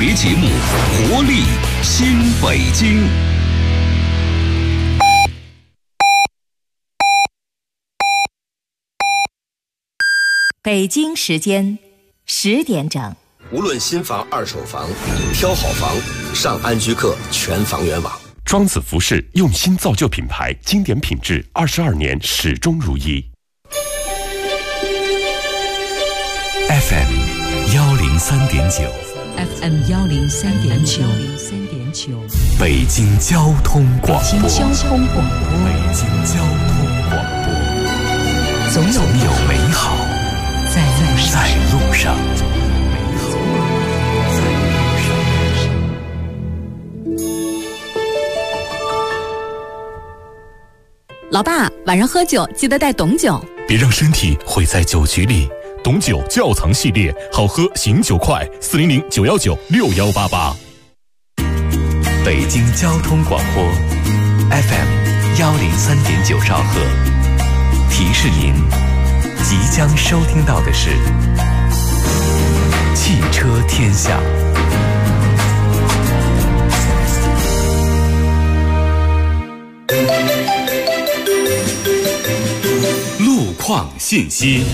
别节目《活力新北京》。 北京时间10点整。 无论新房、二手房，挑好房，上安居客全房源网。 庄子服饰用心造就品牌，经典品质，22年始终如一。 FM 103.9 FM 103.9， 北京交通广播。 北京交通广播，总有美好在路上。 老爸，晚上喝酒记得带董酒， 别让身体毁在酒局里。董酒窖藏系列，好喝醒酒快，400-919-6188。北京交通广播 FM 103.9兆赫，提示您即将收听到的是汽车天下。 路况信息。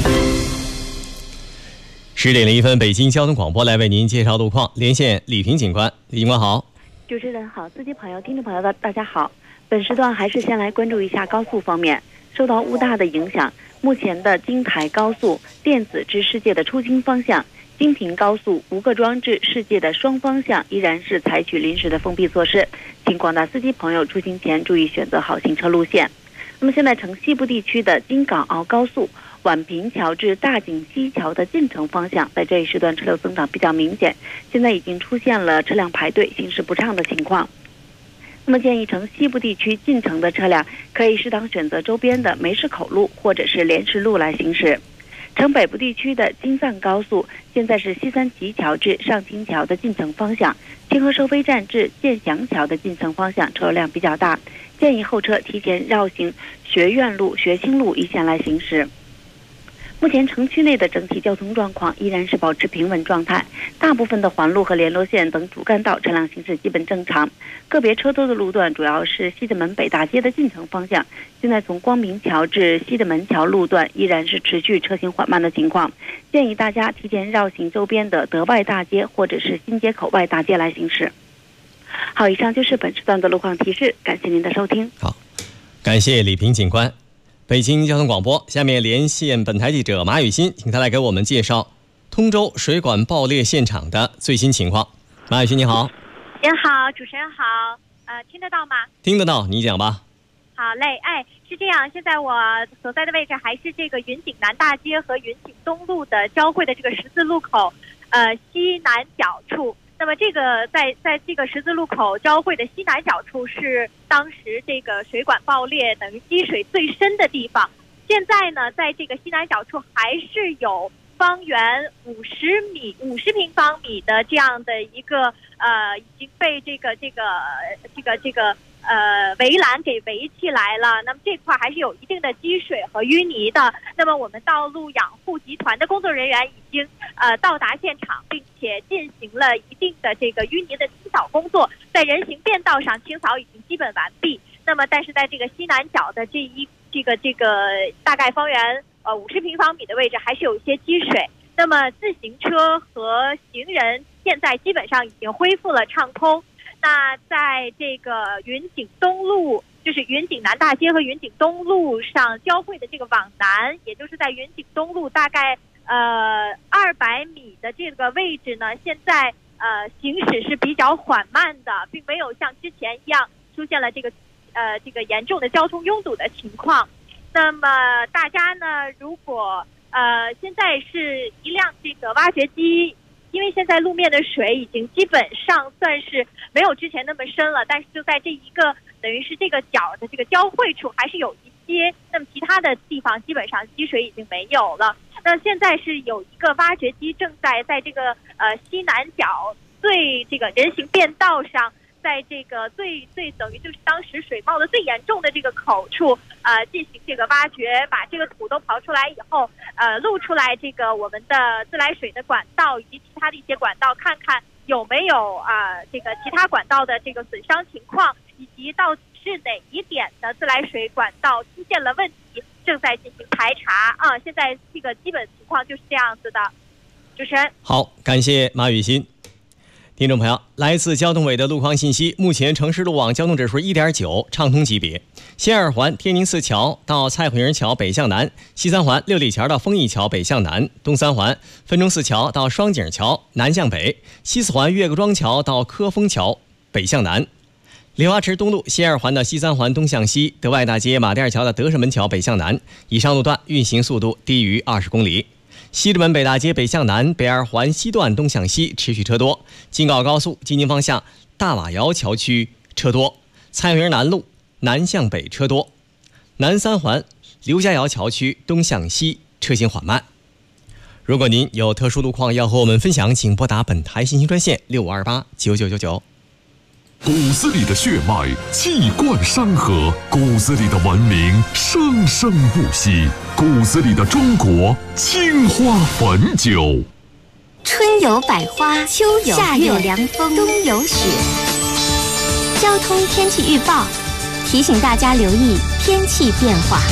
10点01分，北京交通广播来为您介绍路况，连线李平警官。李警官好。 主持人好，司机朋友、听众朋友大家好。本时段还是先来关注一下高速方面。受到雾大的影响，目前的京台高速电子至世界的出京方向、京平高速吴各庄至世界的双方向依然是采取临时的封闭措施，请广大司机朋友出行前注意选择好行车路线。那么现在城西部地区的京港澳高速宛平桥至大井西桥的进城方向，在这一时段车流增长比较明显，现在已经出现了车辆排队、行驶不畅的情况。那么建议城西部地区进城的车辆可以适当选择周边的梅市口路或者是莲石路来行驶。城北部地区的京藏高速现在是西三旗桥至上清桥的进城方向，清河收费站至建祥桥的进城方向车流量比较大，建议后车提前绕行学院路、学兴路一线来行驶。目前城区内的整体交通状况依然是保持平稳状态，大部分的环路和联络线等主干道车辆行驶基本正常，个别车多的路段主要是西直门北大街的进城方向，现在从光明桥至西直门桥路段依然是持续车行缓慢的情况，建议大家提前绕行周边的德外大街或者是新街口外大街来行驶。好，以上就是本时段的路况提示，感谢您的收听。 好，感谢李平警官。北京交通广播，下面连线本台记者马雨欣，请他来给我们介绍通州水管爆裂现场的最新情况。马雨欣你好。 您好，主持人好，听得到吗？ 听得到，你讲吧。 好嘞，是这样，现在我所在的位置还是这个云景南大街和云景东路的交汇的这个十字路口，西南角处。那么这个在这个十字路口交汇的西南角处是当时这个水管爆裂等于积水最深的地方。现在呢，在这个西南角处还是有方圆50平方米的这样的一个已经被这个围栏给围起来了。那么这块还是有一定的积水和淤泥的。那么我们道路养护集团的工作人员已经到达现场，并且进行了一定的这个淤泥的清扫工作，在人行便道上清扫已经基本完毕。那么但是在这个西南角的这个大概方圆50平方米的位置还是有一些积水。那么自行车和行人现在基本上已经恢复了畅通。那在这个云景东路，就是云景南大街和云景东路上交汇的这个往南，也就是在云景东路大概200米的这个位置呢，现在行驶是比较缓慢的，并没有像之前一样出现了这个严重的交通拥堵的情况。那么大家呢，如果现在是一辆这个挖掘机，因为现在路面的水已经基本上算是没有之前那么深了，但是就在这一个等于是这个角的这个交汇处还是有一些，那么其他的地方基本上积水已经没有了。那现在是有一个挖掘机正在这个西南角最这个人行便道上，在这个最等于就是当时水冒的最严重的这个口处进行这个挖掘，把这个土都刨出来以后露出来这个我们的自来水的管道以及其他的一些管道，看看有没有这个其他管道的这个损伤情况，以及到底是哪一点的自来水管道出现了问题，正在进行排查啊。现在这个基本情况就是这样子的。主持人， 好，感谢马雨欣。听众朋友，来自交通委的路况信息，目前城市路网交通指数 1.9， 畅通级别。西二环天宁寺桥到蔡慧营桥北向南，西三环六里桥到丰益桥北向南，东三环分钟寺桥到双井桥南向北，西四环岳各庄桥到科丰桥北向南。莲花池东路西二环的西三环东向西，德外大街马甸桥的德胜门桥北向南，以上路段运行速度低于20公里。西直门北大街北向南，北二环西段东向西持续车多。京广高速京津方向大瓦窑桥区车多。蔡慧营南路南向北车多。南三环刘家窑桥区东向西车行缓慢。如果您有特殊路况要和我们分享，请拨打本台信息专线65289999。 骨子里的血脉气贯山河，骨子里的文明生生不息，骨子里的中国青花汾酒。 春有百花，秋有夏有凉风，冬有雪。交通天气预报提醒大家留意天气变化。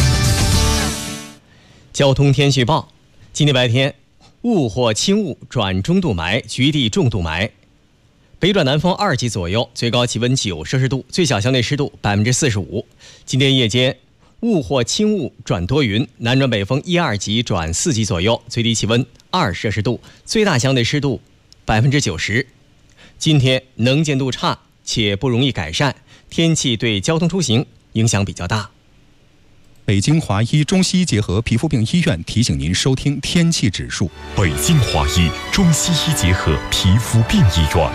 交通天气预报，今天白天雾或轻雾转中度霾，局地重度霾。北转南风2级左右，最高气温9摄氏度，最小相对湿度45%。今天夜间雾或轻雾转多云，南转北风1、2级转4级左右，最低气温2摄氏度，最大相对湿度90%。今天能见度差且不容易改善，天气对交通出行影响比较大。 北京华医中西医结合皮肤病医院提醒您收听天气指数。 北京华医中西医结合皮肤病医院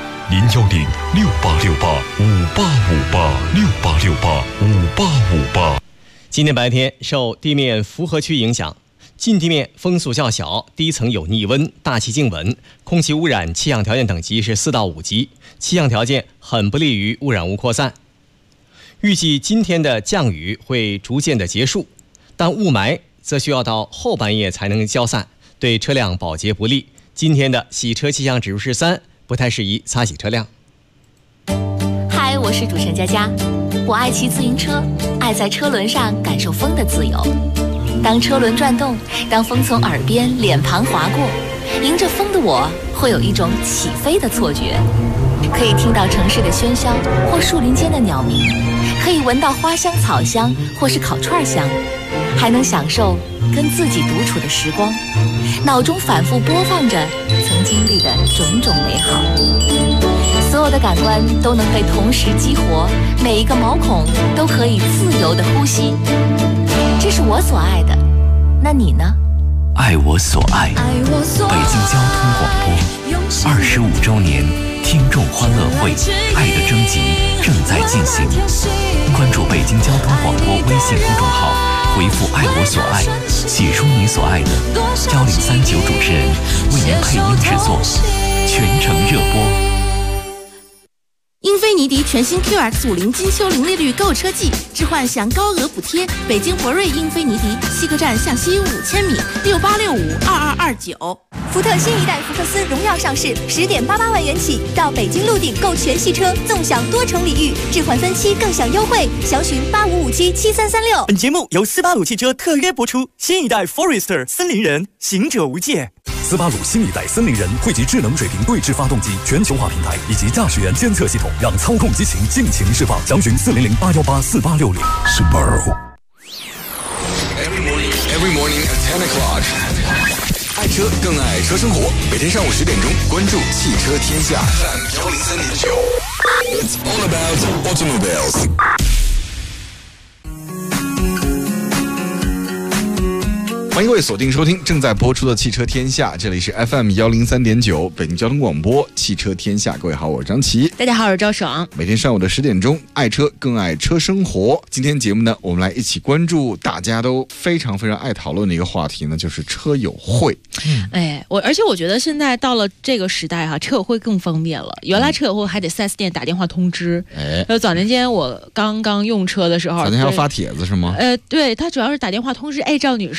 ，0106868585858 今天白天受地面符合区影响，近地面风速较小，低层有逆温，大气静稳，空气污染气象条件等级是4到5级，气象条件很不利于污染物扩散。预计今天的降雨会逐渐的结束，但雾霾则需要到后半夜才能消散，对车辆保洁不利。今天的洗车气象指数是3，不太适宜擦洗车辆。 嗨，我是主持人佳佳，我爱骑自行车，爱在车轮上感受风的自由。当车轮转动，当风从耳边、脸庞划过，迎着风的我会有一种起飞的错觉。可以听到城市的喧嚣或树林间的鸟鸣，可以闻到花香草香或是烤串香，还能享受跟自己独处的时光，脑中反复播放着曾经历的种种美好。所有的感官都能被同时激活，每一个毛孔都可以自由的呼吸。这是我所爱的，那你呢？ 爱我所爱，北京交通广播25周年听众欢乐会爱的征集正在进行，关注北京交通广播微信公众号，回复爱我所爱，写出你所爱的，1039主持人为您配音制作，全程热播。 英菲尼迪全新 QX50金秋零利率购车季，置换享高额补贴。北京博瑞英菲尼迪西客站向西5000米，68652229。 福特新一代福克斯荣耀上市，10.88万元起，到北京陆顶购全系车，纵享多重礼遇，置换分期更享优惠，详询85577336。 本节目由斯巴鲁汽车特约播出。新一代 Forester 森林人，行者无界。 斯巴鲁新一代森林人汇集智能水平对置发动机全球化平台以及驾驶员监测系统，让操控激情尽情释放。详询400-818-4860。Subaru。 Every morning at 10 o'clock。爱车更爱车生活，每天上午10点钟，关注汽车天下。103.9 It's all about automobiles。欢迎各位锁定收听正在播出的汽车天下，这里是 FM 103.9北京交通广播汽车天下。各位好，我是张琪。 大家好，我是赵爽。 每天上午的10点钟，爱车更爱车生活。今天节目呢，我们来一起关注大家都非常非常爱讨论的一个话题呢，就是车友会。 而且我觉得现在到了这个时代哈，车友会更方便了。原来车友会还得 4S 店打电话通知。早年间我刚刚用车的时候，早年还要发帖子是吗？ 对，他主要是打电话通知，赵女士啊，就是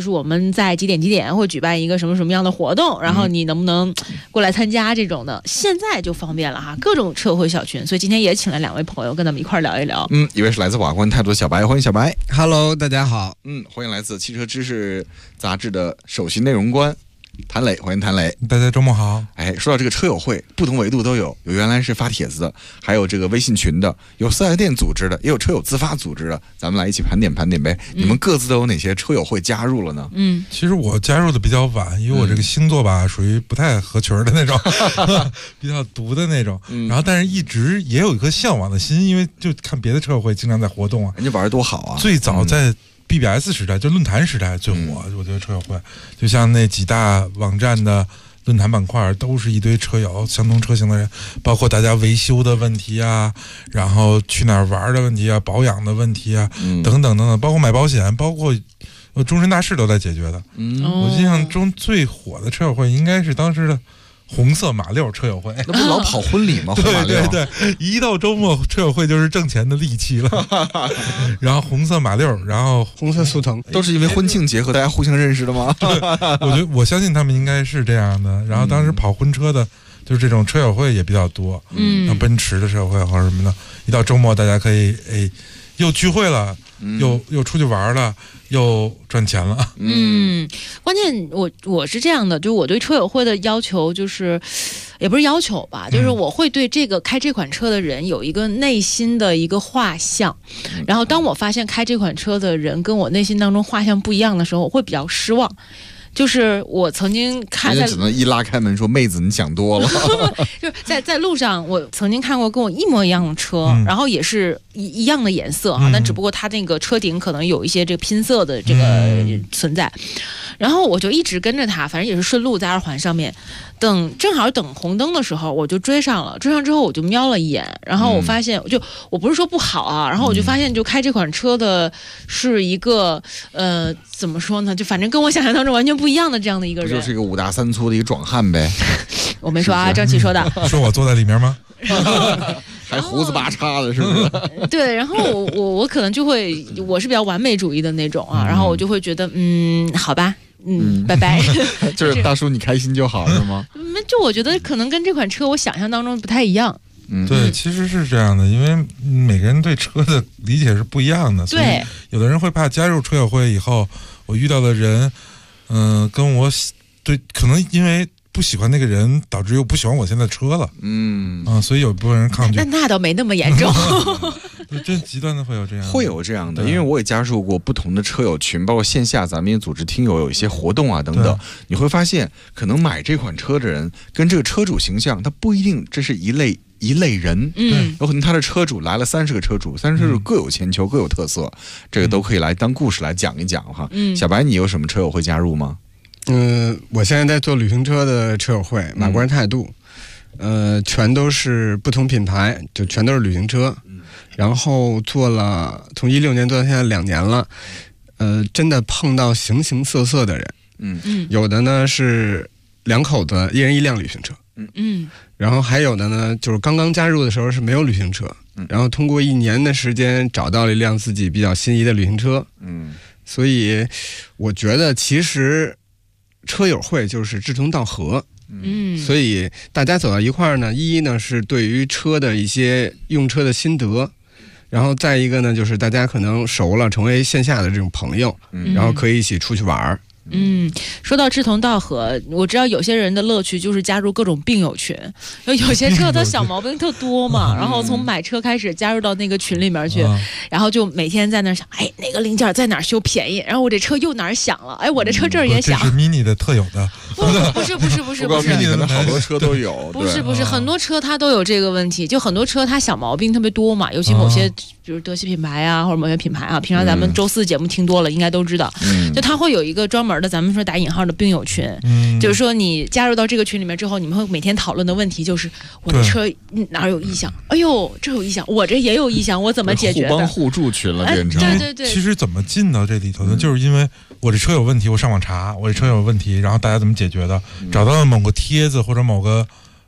就是我们在几点会举办一个什么样的活动，然后你能不能过来参加这种的，现在就方便了哈，各种车友会小群。所以今天也请了2位朋友跟咱们一块聊一聊。 一位是来自瓦关态度的小白，欢迎小白。 Hello， 大家好。 欢迎来自汽车知识杂志的首席内容官谭磊，欢迎谭磊。 大家周末好。 说到这个车友会，不同维度都有原来是发帖子的，还有这个微信群的，有4S店组织的，也有车友自发组织的，咱们来一起盘点盘点呗。你们各自都有哪些车友会加入了呢？ 其实我加入的比较晚，因为我这个星座吧，属于不太合群的那种，比较独的那种。然后但是一直也有一颗向往的心，因为就看别的车友会经常在活动啊， 人家玩的多好啊。 最早在BBS 时代，就论坛时代最火，我觉得车友会就像那几大网站的论坛板块都是一堆车友，相同车型的人，包括大家维修的问题啊，然后去哪儿玩的问题啊，保养的问题啊，等等等等，包括买保险，包括终身大事都在解决的。我印象中最火的车友会应该是当时的红色马六车友会， 那不是老跑婚礼吗？ 对，一到周末车友会就是挣钱的利器了。然后红色马六，然后红色速腾， 都是因为婚庆结合，大家互相认识的吗？ 我相信他们应该是这样的。然后当时跑婚车的，就是这种车友会也比较多，像奔驰的车友会或者什么的，一到周末大家可以又聚会了，又出去玩了，又赚钱了。 关键我是这样的，就是我对车友会的要求就是，也不是要求吧，就是我会对这个开这款车的人有一个内心的一个画像，然后当我发现开这款车的人跟我内心当中画像不一样的时候，我会比较失望。就是我曾经看， 只能一拉开门说：“妹子，你想多了。” 就是在路上，我曾经看过跟我一模一样的车，然后也是一样的颜色哈，但只不过它那个车顶可能有一些这个拼色的这个存在。然后我就一直跟着他，反正也是顺路在2环上面，正好等红灯的时候，我就追上了。追上之后我就瞄了一眼，然后我发现，我不是说不好啊，然后我就发现，就开这款车的是一个怎么说呢？就反正跟我想象当中完全不一样的这样的一个人， 就是一个5大3粗的一个壮汉呗。 我没说啊，张琪说的。 说我坐在里面吗？ 还胡子八叉的，是不是？ 对，然后我可能就会，我是比较完美主义的那种啊，然后我就会觉得，好吧。拜拜。 就是大叔，你开心就好，是吗？ 就我觉得可能跟这款车我想象当中不太一样。 对，其实是这样的，因为每个人对车的理解是不一样的。 对， 有的人会怕加入车友会以后，我遇到的人，跟我对，可能因为不喜欢那个人，导致又不喜欢我现在车了。所以有部分人抗拒。 那倒没那么严重。 真极端的会有这样的， 会有这样的，因为我也加入过不同的车友群，包括线下咱们也组织听友有一些活动啊等等。你会发现，可能买这款车的人跟这个车主形象，他不一定这是一类人。有可能他的车主来了30个车主，30个车主各有千秋，各有特色，这个都可以来当故事来讲一讲哈。小白，你有什么车友会加入吗？ 我现在在做旅行车的车友会，马关态度，全都是不同品牌，就全都是旅行车。然后做了，从16年做到现在2年了，真的碰到形形色色的人，有的呢是2口子1人1辆旅行车，然后还有的呢就是刚刚加入的时候是没有旅行车，然后通过1年的时间找到了一辆自己比较心仪的旅行车，所以我觉得其实车友会就是志同道合。所以大家走到一块儿呢，一呢是对于车的一些用车的心得，然后再一个呢就是大家可能熟了，成为线下的这种朋友，然后可以一起出去玩儿。 说到志同道合，我知道有些人的乐趣就是加入各种病友群，有些车它小毛病特多嘛，然后从买车开始加入到那个群里面去，然后就每天在那想，哪个零件在哪修便宜，然后我这车又哪儿响了，我这车这儿也响。 这是 mini 的特有的。 不是 ，mini 可能好多车都有。 不是，很多车它都有这个问题，就很多车它小毛病特别多嘛，尤其某些比如德系品牌啊，或者某些品牌啊，平常咱们周4节目听多了，应该都知道，就它会有一个专门的，咱们说打引号的病友群，就是说你加入到这个群里面之后，你们会每天讨论的问题就是我的车哪有异响？哎呦，这有异响，我这也有异响，我怎么解决的？ 互帮互助群了，变成。 对。 其实怎么进到这里头呢？就是因为我这车有问题，我上网查，我这车有问题，然后大家怎么解决的？找到了某个帖子或者某个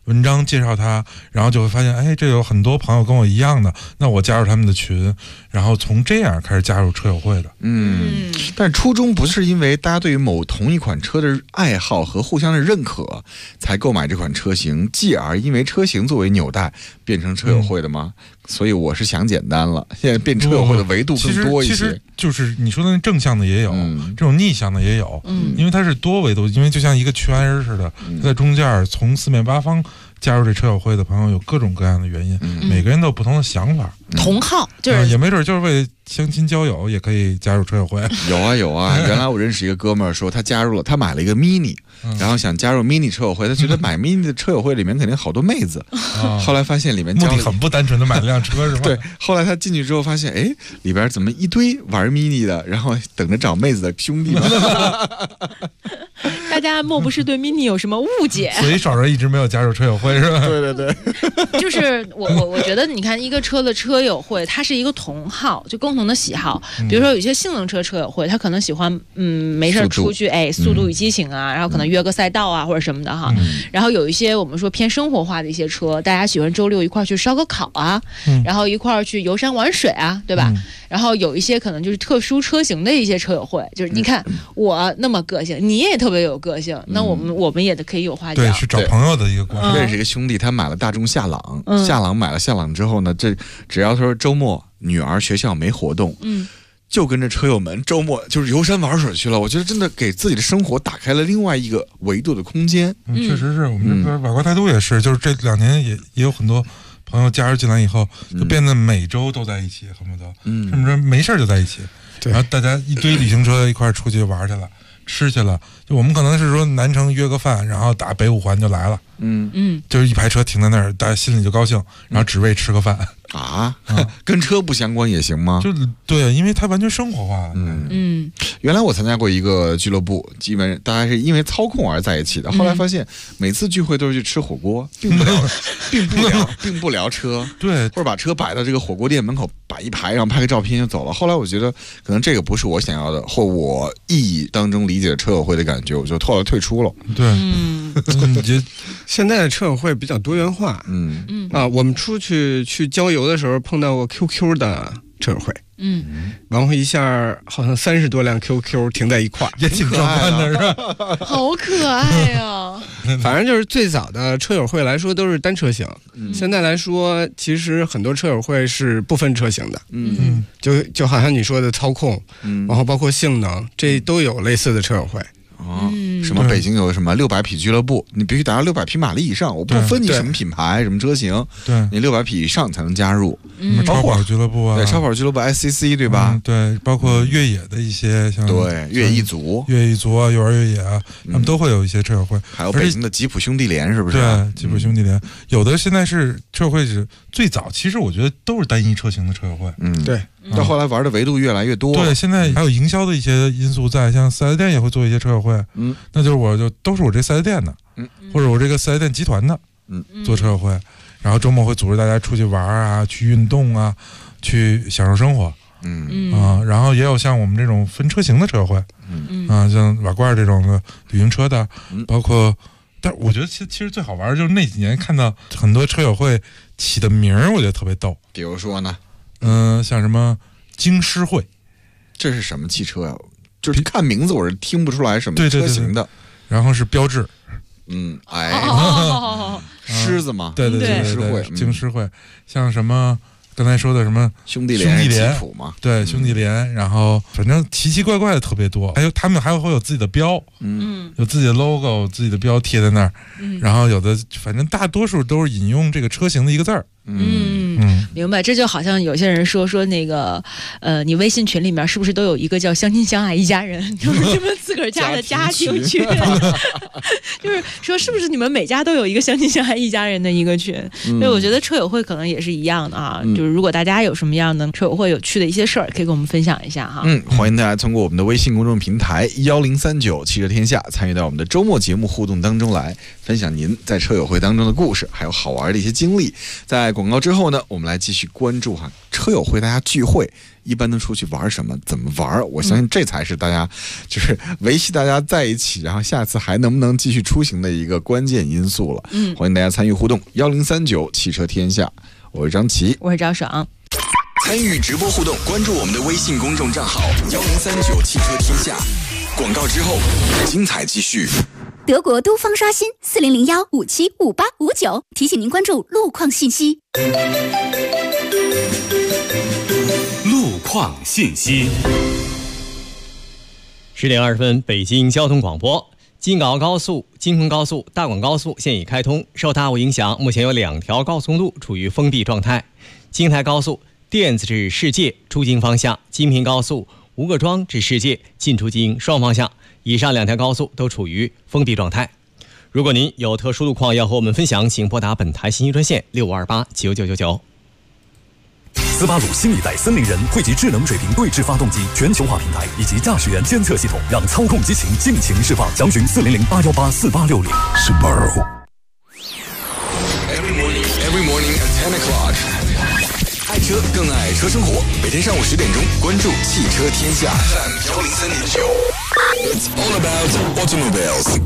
文章介绍它，然后就会发现，哎，这有很多朋友跟我一样的，那我加入他们的群，然后从这样开始加入车友会的。 但初衷不是因为大家对于同一款车的爱好和互相的认可才购买这款车型，继而因为车型作为纽带变成车友会的吗？所以我是想简单了，现在变车友会的维度更多一些。 其实就是你说的那正向的也有，这种逆向的也有，因为它是多维度，因为就像一个圈似的，它在中间从四面八方加入这车友会的朋友有各种各样的原因，每个人都有不同的想法。 同好就是也没准就是为相亲交友也可以加入车友会。 有啊，原来我认识一个哥们儿说他加入了，他买了一个 mini，然后想加入 mini 车友会，他觉得买 mini 的车友会里面肯定好多妹子，后来发现里面目的很不单纯的买了辆车是吧？ 对，后来他进去之后发现，哎，里边怎么一堆玩 mini 的，然后等着找妹子的兄弟们。 大家莫不是对 mini 有什么误解？ 所以爽爽一直没有加入车友会是吧？ 对。 就是我觉得你看一个车的车友会，它是一个同好，就共同的喜好。比如说有些性能车车友会，他可能喜欢没事出去速度与激情啊，然后可能约个赛道啊或者什么的哈。然后有一些我们说偏生活化的一些车，大家喜欢周六一块去烧个烤啊，然后一块去游山玩水啊，对吧？然后有一些可能就是特殊车型的一些车友会，就是你看我那么个性，你也特别有个性，那我们也可以有话讲。 对，是找朋友的一个关系。 认识一个兄弟，他买了大众夏朗，夏朗买了夏朗之后呢，这只要说周末女儿学校没活动，就跟着车友们周末就是游山玩水去了。我觉得真的给自己的生活打开了另外一个维度的空间。 确实是我们这边瓦瓜态度也是，就是这2年也有很多朋友加入进来以后，就变得每周都在一起，恨不得，甚至没事就在一起，然后大家一堆旅行车一块出去玩去了。吃去了，就我们可能是说南城约个饭，然后打北5环就来了，就是一排车停在那儿，大家心里就高兴，然后只为吃个饭啊，跟车不相关也行吗？ 就对，因为它完全生活化。 原来我参加过一个俱乐部，基本大家是因为操控而在一起的，后来发现每次聚会都是去吃火锅，并不聊车， 对， 或者把车摆到这个火锅店门口摆一排，然后拍个照片就走了。后来我觉得可能这个不是我想要的，或我意义当中理解的车友会的感觉，我就后来退出了。 对， 现在的车友会比较多元化。我们出去郊游的时候碰到过 QQ 的车友会，然后一下好像30多辆 QQ 停在一块儿， 也挺可爱的，是吧？好可爱呀！ 反正就是最早的车友会来说都是单车型，现在来说其实很多车友会是不分车型的，就好像你说的操控，然后包括性能，这都有类似的车友会。 什么北京有什么600匹俱乐部，你必须达到600匹马力以上，我不分你什么品牌什么车型，你600匹以上才能加入。 超跑俱乐部啊， 对，超跑俱乐部 SCC 对吧？ 对，包括越野的一些像越野一族啊，幼儿越野啊，他们都会有一些车友会。 还有北京的吉普兄弟连是不是？ 对，吉普兄弟连有的现在是车友会是最早，其实我觉得都是单一车型的车友会。 对。到后来玩的维度越来越多， 对，现在还有营销的一些因素在，像4S店也会做一些车友会，那就是都是我这4S店的，或者我这个4S店集团的，做车友会，然后周末会组织大家出去玩啊，去运动啊，去享受生活，然后也有像我们这种分车型的车友会，像瓦罐这种的旅行车的，包括，但我觉得其实最好玩的就是那几年看到很多车友会起的名儿，我觉得特别逗， 比如说呢？ 像什么京狮会， 这是什么汽车呀？就是看名字我是听不出来什么车型的。 然后是标致， 狮子嘛， 对，京狮会，像什么刚才说的什么兄弟连吉普嘛， 对，兄弟连，然后反正奇奇怪怪的特别多，还有他们还会有自己的标，有自己的 logo， 自己的标贴在那儿，然后有的反正大多数都是引用这个车型的一个字儿。 明白，这就好像有些人说那个，你微信群里面是不是都有一个叫相亲相爱一家人，就是你们自个儿家的家庭群，就是说是不是你们每家都有一个相亲相爱一家人的一个群？所以我觉得车友会可能也是一样的啊，就是如果大家有什么样的车友会有趣的一些事儿，可以跟我们分享一下哈。 欢迎大家通过我们的微信公众平台1039汽车天下参与到我们的周末节目互动当中来，分享您在车友会当中的故事，还有好玩的一些经历。在广告之后呢， 我们来继续关注车友会，大家聚会一般都出去玩什么，怎么玩？我相信这才是大家就是维系大家在一起，然后下次还能不能继续出行的一个关键因素了。欢迎大家参与互动，1039汽车天下，我是张琪， 我是赵爽。 参与直播互动，关注我们的微信公众账号1039汽车天下。广告之后，精彩继续。 德国都方刷新4001575859，提醒您关注路况信息。 路况信息。 10点20分，北京交通广播。京港澳高速、京昆高速、大广高速现已开通，受大雾影响，目前有2条高速公路处于封闭状态。京台高速电子至世界出京方向，京平高速吴各庄至世界进出京双方向，以上2条高速都处于封闭状态。如果您有特殊路况要和我们分享，请拨打本台信息专线65289999。 斯巴鲁新一代森林人汇集智能水平对置发动机、全球化平台以及驾驶员监测系统，让操控激情尽情释放。详询400-818-4860。 Subaru。Every morning at 10 o'clock。爱车更爱车生活，每天上午10点钟，关注汽车天下 FM 103.9。It's all about automobiles。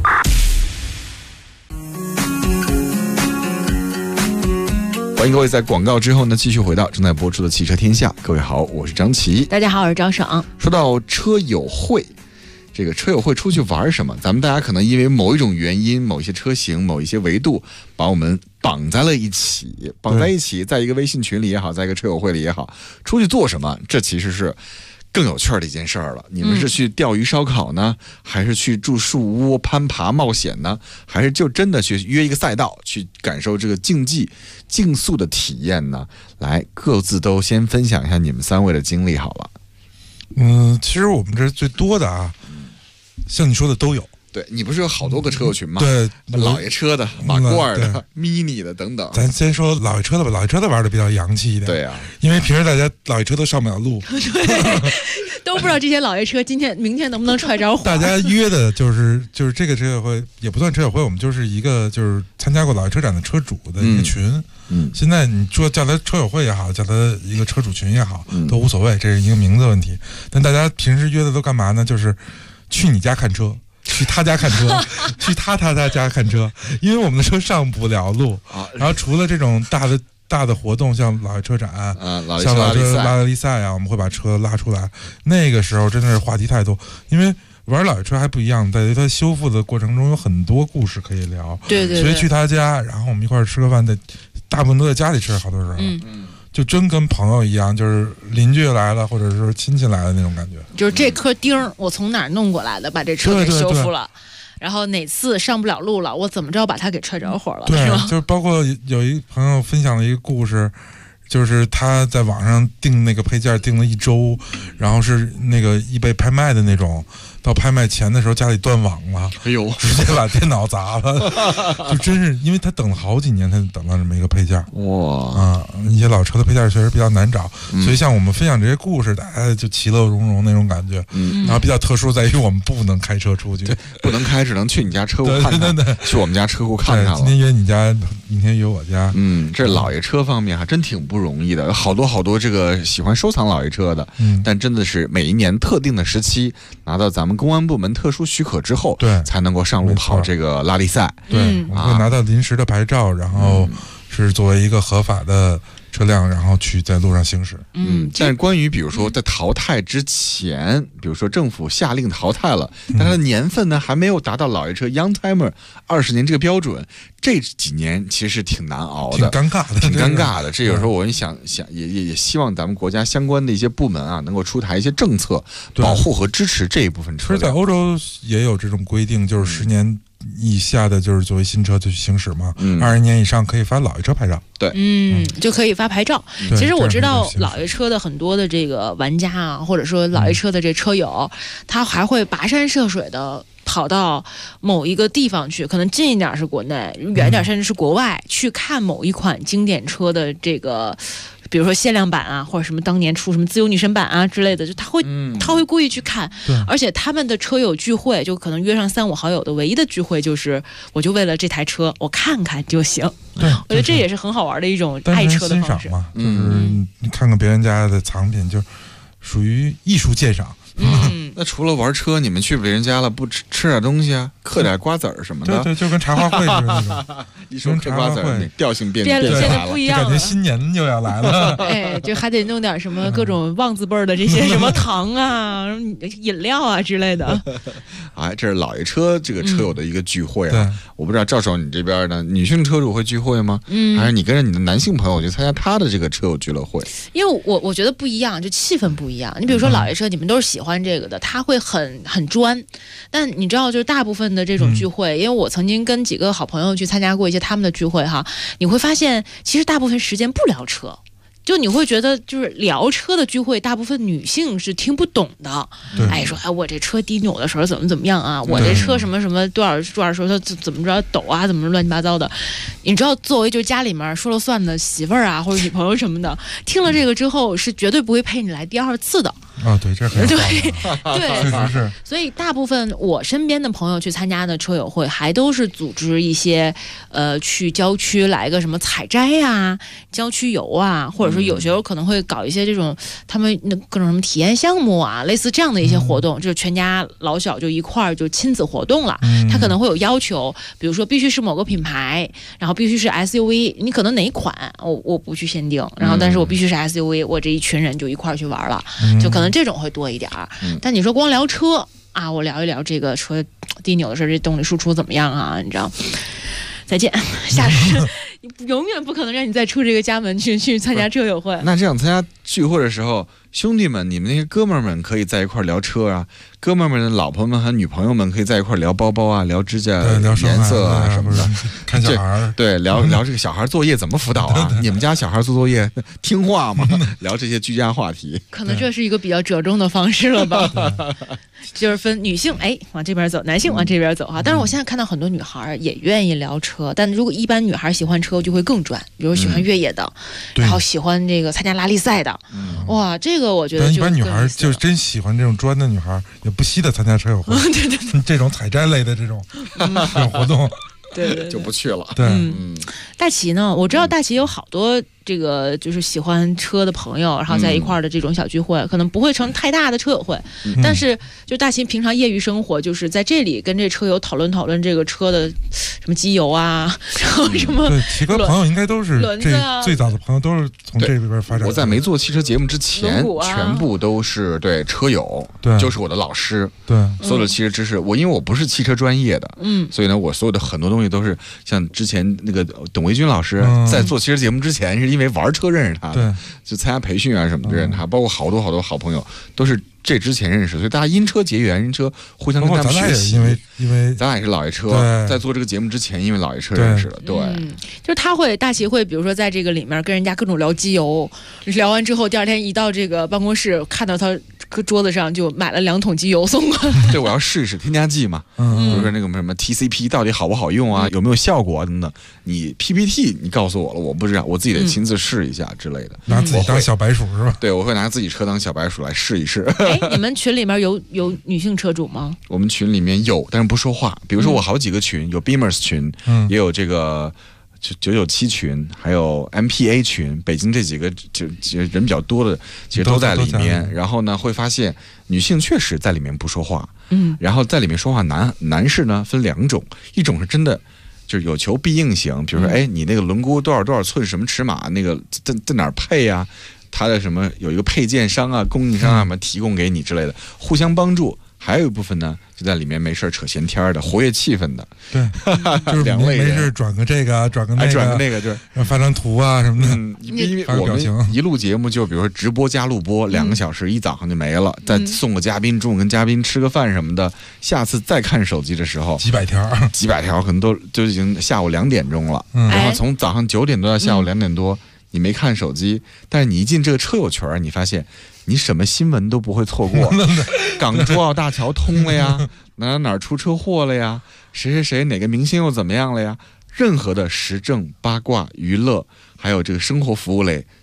欢迎各位在广告之后呢，继续回到正在播出的汽车天下。各位好，我是张琪。 大家好，我是张爽。 说到车友会，这个车友会出去玩什么？咱们大家可能因为某一种原因、某一些车型、某一些维度，把我们绑在了一起，在一个微信群里也好，在一个车友会里也好，出去做什么？这其实是更有趣的一件事儿了。你们是去钓鱼烧烤呢，还是去住树屋攀爬冒险呢，还是就真的去约一个赛道去感受这个竞速的体验呢？来，各自都先分享一下你们3位的经历好了。 其实我们这最多的啊，像你说的都有。 对，你不是有好多个车友群吗？ 对， 老爷车的、马罐的、mini 的等等。 咱先说老爷车的吧，老爷车的玩的比较洋气一点。 对啊， 因为平时大家老爷车都上不了路， 对，都不知道这些老爷车明天能不能踹着火。 大家约的就是这个车友会，也不算车友会，我们就是一个就是参加过老爷车展的车主的一个群。现在你说叫他车友会也好，叫他一个车主群也好，都无所谓，这是一个名字问题。但大家平时约的都干嘛呢？就是去你家看车。去他家看车，去他家看车，因为我们的车上不了路然后除了这种大的活动，像老爷车展像老爷车拉力赛啊，我们会把车拉出来。那个时候真的是话题太多，因为玩老爷车还不一样，在它修复的过程中有很多故事可以聊。 对， 所以去他家，然后我们一块儿吃个饭，大部分都在家里吃，好多时候。就真跟朋友一样，就是邻居来了，或者是亲戚来的那种感觉。 就是这颗钉我从哪儿弄过来的，把这车给修复了。然后哪次上不了路了，我怎么着把它给踹着火了？ 对， 是吧？ 就是包括有一朋友分享了一个故事，就是他在网上订那个配件订了1周，然后是那个eBay拍卖的那种。到拍卖前的时候家里断网了，直接把电脑砸了，就真是因为他等了好几年才等到这么一个配件。一些老车的配件确实比较难找，所以像我们分享这些故事，大家就其乐融融那种感觉。然后比较特殊在于我们不能开车出去， 对，不能开，只能去你家车库看看，去我们家车库看看了。 今天约你家，明天约我家。 这老爷车方面还真挺不容易的，有好多这个喜欢收藏老爷车的，但真的是每一年特定的时期拿到咱们公安部门特殊许可之后，才能够上路跑这个拉力赛。 对，我会拿到临时的牌照，然后是作为一个合法的车辆，然后去在路上行驶。 但是关于比如说在淘汰之前，比如说政府下令淘汰了，但它的年份呢还没有达到老爷车 Youngtimer 20年这个标准，这几年其实是挺难熬的， 挺尴尬的。 这有时候我想也希望咱们国家相关的一些部门啊，能够出台一些政策，保护和支持这一部分车辆。 其实在欧洲也有这种规定，就是10年以下的就是作为新车就去行驶嘛，20年以上可以发老爷车牌照。 对， 就可以发牌照。其实我知道老爷车的很多的这个玩家啊，或者说老爷车的这车友，他还会跋山涉水的跑到某一个地方去，可能近一点是国内，远一点甚至是国外，去看某一款经典车的这个比如说限量版啊，或者什么当年出什么自由女神版啊之类的，就他会故意去看。而且他们的车友聚会，就可能约上3、5好友的唯一的聚会，就是我就为了这台车，我看看就行。 对， 我觉得这也是很好玩的一种爱车的方式嘛，就是你看看别人家的藏品，就属于艺术鉴赏。 那除了玩车，你们去别人家了，不吃点东西啊，嗑点瓜子儿什么的？ 对，就跟茶话会似的。 一说嗑瓜子儿，调性变得不一样了， 感觉新年就要来了。 哎，就还得弄点什么各种旺字辈儿的这些什么糖啊、饮料啊之类的。 哎，这是老爷车这个车友的一个聚会啊。我不知道赵首你这边呢，女性车主会聚会吗？还是你跟着你的男性朋友去参加他的这个车友俱乐会？ 因为我觉得不一样，就气氛不一样。你比如说老爷车，你们都是喜欢这个的，他会很专。但你知道，就是大部分的这种聚会，因为我曾经跟几个好朋友去参加过一些他们的聚会哈，你会发现其实大部分时间不聊车。就你会觉得，就是聊车的聚会，大部分女性是听不懂的。哎，说我这车低扭的时候怎么样啊？我这车什么多少时候它怎么着抖啊？怎么乱七八糟的？你知道，作为就家里面说了算的媳妇儿啊，或者女朋友什么的，听了这个之后是绝对不会陪你来第2次的。 对，这很对， 确实是。 所以大部分我身边的朋友去参加的车友会，还都是组织一些去郊区来个什么采摘呀、郊区游啊，或者说有时候可能会搞一些这种他们各种什么体验项目啊，类似这样的一些活动，就是全家老小就一块儿就亲子活动了。他可能会有要求，比如说必须是某个品牌，然后必须是 SUV， 你可能哪一款我不去限定，然后但是我必须是 SUV， 我这一群人就一块儿去玩了，就可能这种会多一点儿。但你说光聊车啊，我聊一聊这个车低扭的时候，这动力输出怎么样啊？你知道？再见，下次永远不可能让你再出这个家门去参加车友会。 那这样参加聚会的时候，兄弟们，你们那些哥们儿们可以在一块聊车啊，哥们儿们的老婆们和女朋友们可以在一块聊包包啊，聊指甲颜色啊什么的， 看小孩， 对，聊这个小孩作业怎么辅导啊？你们家小孩做作业听话吗？聊这些居家话题， 可能这是一个比较折中的方式了吧？就是分女性往这边走，男性往这边走哈。但是我现在看到很多女孩也愿意聊车，但如果一般女孩喜欢车就会更专，比如喜欢越野的，然后喜欢这个参加拉力赛的，哇，这个我觉得一般女孩就真喜欢这种专的女孩，也不惜的参加车友会，对，这种采摘类的这种活动。 对， 就不去了。 对， 大齐呢？我知道大齐有好多这个就是喜欢车的朋友，然后在一块儿的这种小聚会，可能不会成太大的车友会，但是就大齐平常业余生活，就是在这里跟这车友讨论这个车的什么机油啊，然后什么。 对，齐哥朋友应该都是最早的朋友都是从这里边发展。 我在没做汽车节目之前，全部都是对车友， 对， 就是我的老师， 对， 所有的汽车知识，因为我不是汽车专业的，所以呢，我所有的很多东西都是像之前那个董维军老师在做汽车节目之前，是因为玩车认识他的，就参加培训啊什么的认识他，包括好多好朋友都是这之前认识，所以大家因车结缘，因车互相跟他们学习。 因为咱俩也是老爷车，在做这个节目之前，因为老爷车认识的，对， 就是大齐会，比如说在这个里面跟人家各种聊机油，聊完之后，第二天一到这个办公室，看到他桌子上就买了2桶机油送过来。 对，我要试一试添加剂嘛，比如说那个什么 TCP 到底好不好用啊，有没有效果啊等等。你 PPT 你告诉我了，我不知道，我自己得亲自试一下之类的。 拿自己当小白鼠是吧？ 对，我会拿自己车当小白鼠来试一试。 你们群里面有女性车主吗？ 我们群里面有，但是不说话。比如说我好几个群，有 Beamers 群，也有这个997群，还有 MPA 群，北京这几个就人比较多的，其实都在里面。然后呢，会发现女性确实在里面不说话，然后在里面说话男士呢分2种，一种是真的就是有求必应型，比如说你那个轮毂多少寸什么尺码，那个在哪儿配啊？它的什么有一个配件商啊、供应商啊什么提供给你之类的，互相帮助。还有一部分呢，就在里面没事扯闲天的，活跃气氛的。 对，就是没事转个这个，转个那个， 转个那个，就是发张图啊什么的。 因为我们一录节目，就比如说直播加录播2个小时，一早上就没了，再送个嘉宾，中午跟嘉宾吃个饭什么的。下次再看手机的时候， 几百条， 可能就已经下午2点钟了。然后从早上9点多到下午2点多，你没看手机，但是你一进这个车友群，你发现你什么新闻都不会错过。港珠澳大桥通了呀，哪儿出车祸了呀，谁哪个明星又怎么样了呀，任何的时政八卦娱乐还有这个生活服务类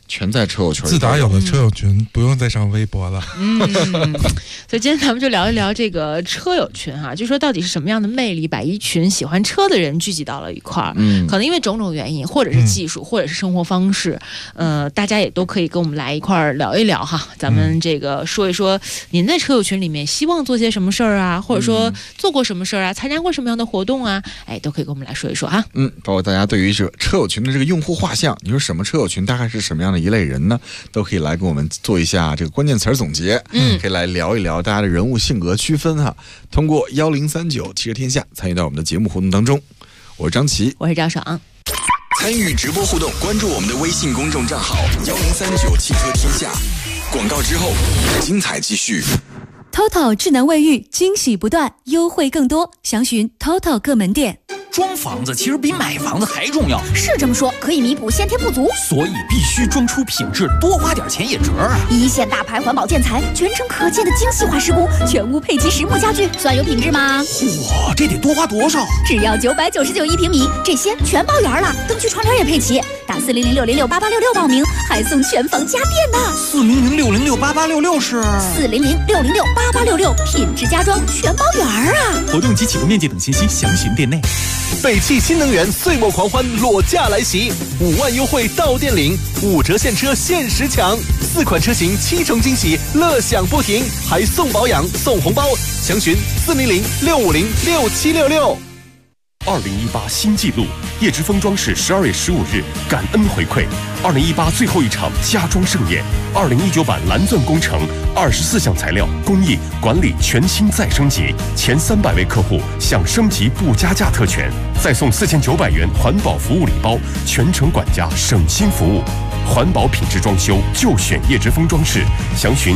全在车友群。 自打有了车友群，不用再上微博了。 所以今天咱们就聊一聊这个车友群哈，就说到底是什么样的魅力把一群喜欢车的人聚集到了一块儿。可能因为种种原因，或者是技术，或者是生活方式，大家也都可以跟我们来一块儿聊一聊哈。咱们这个说一说您在车友群里面希望做些什么事儿啊，或者说做过什么事儿啊，参加过什么样的活动啊，都可以跟我们来说一说哈。 包括大家对于这车友群的这个用户画像，你说什么车友群大概是什么样的一类人呢？都可以来跟我们做一下这个关键词总结，可以来聊一聊大家的人物性格区分哈。通过1039汽车天下参与到我们的节目活动当中。我是张琪， 我是赵爽。 参与直播互动，关注我们的微信公众账号1039汽车天下。广告之后，精彩继续。 TOTO 智能卫浴，惊喜不断，优惠更多，详询 TOTO 各门店。 装房子其实比买房子还重要， 是这么说，可以弥补先天不足， 所以必须装出品质，多花点钱也值啊！ 一线大牌环保建材，全程可见的精细化施工，全屋配齐实木家具，算有品质吗？ 哇，这得多花多少？ 只要9991平米，这些全包圆了，灯具窗帘也配齐。打40060688866报名，还送全房家电呢。 40060688866是 40060688866，品质家装全包圆啊！ 活动及起步面积等信息详询店内。 北汽新能源岁末狂欢裸驾来袭，5万优惠到店领，5折现车限时抢，4款车型7重惊喜，乐享不停，还送保养送红包，详询40065067766。 2018新纪录，叶之峰装饰12月15日感恩回馈，2018最后一场家装盛宴，2019版蓝钻工程，24项材料工艺管理全新再升级，前300位客户享升级不加价特权，再送4900元环保服务礼包，全程管家省心服务，环保品质装修就选叶之峰装饰，详询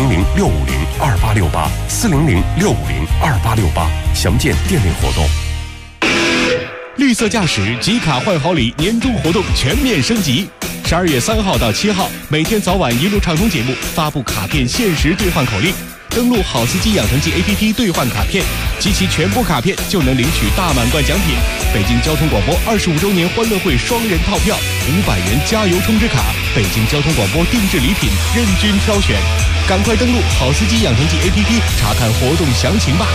40065028868，40065028868，详见店内活动。 绿色驾驶集卡换好礼年终活动全面升级，12月3号到7号，每天早晚一路畅通节目发布卡片限时兑换口令，登录好司机养成记 APP 兑换卡片，集齐全部卡片就能领取大满贯奖品。北京交通广播25周年欢乐会双人套票，500元加油充值卡，北京交通广播定制礼品任君挑选，赶快登录好司机养成记 APP 查看活动详情吧。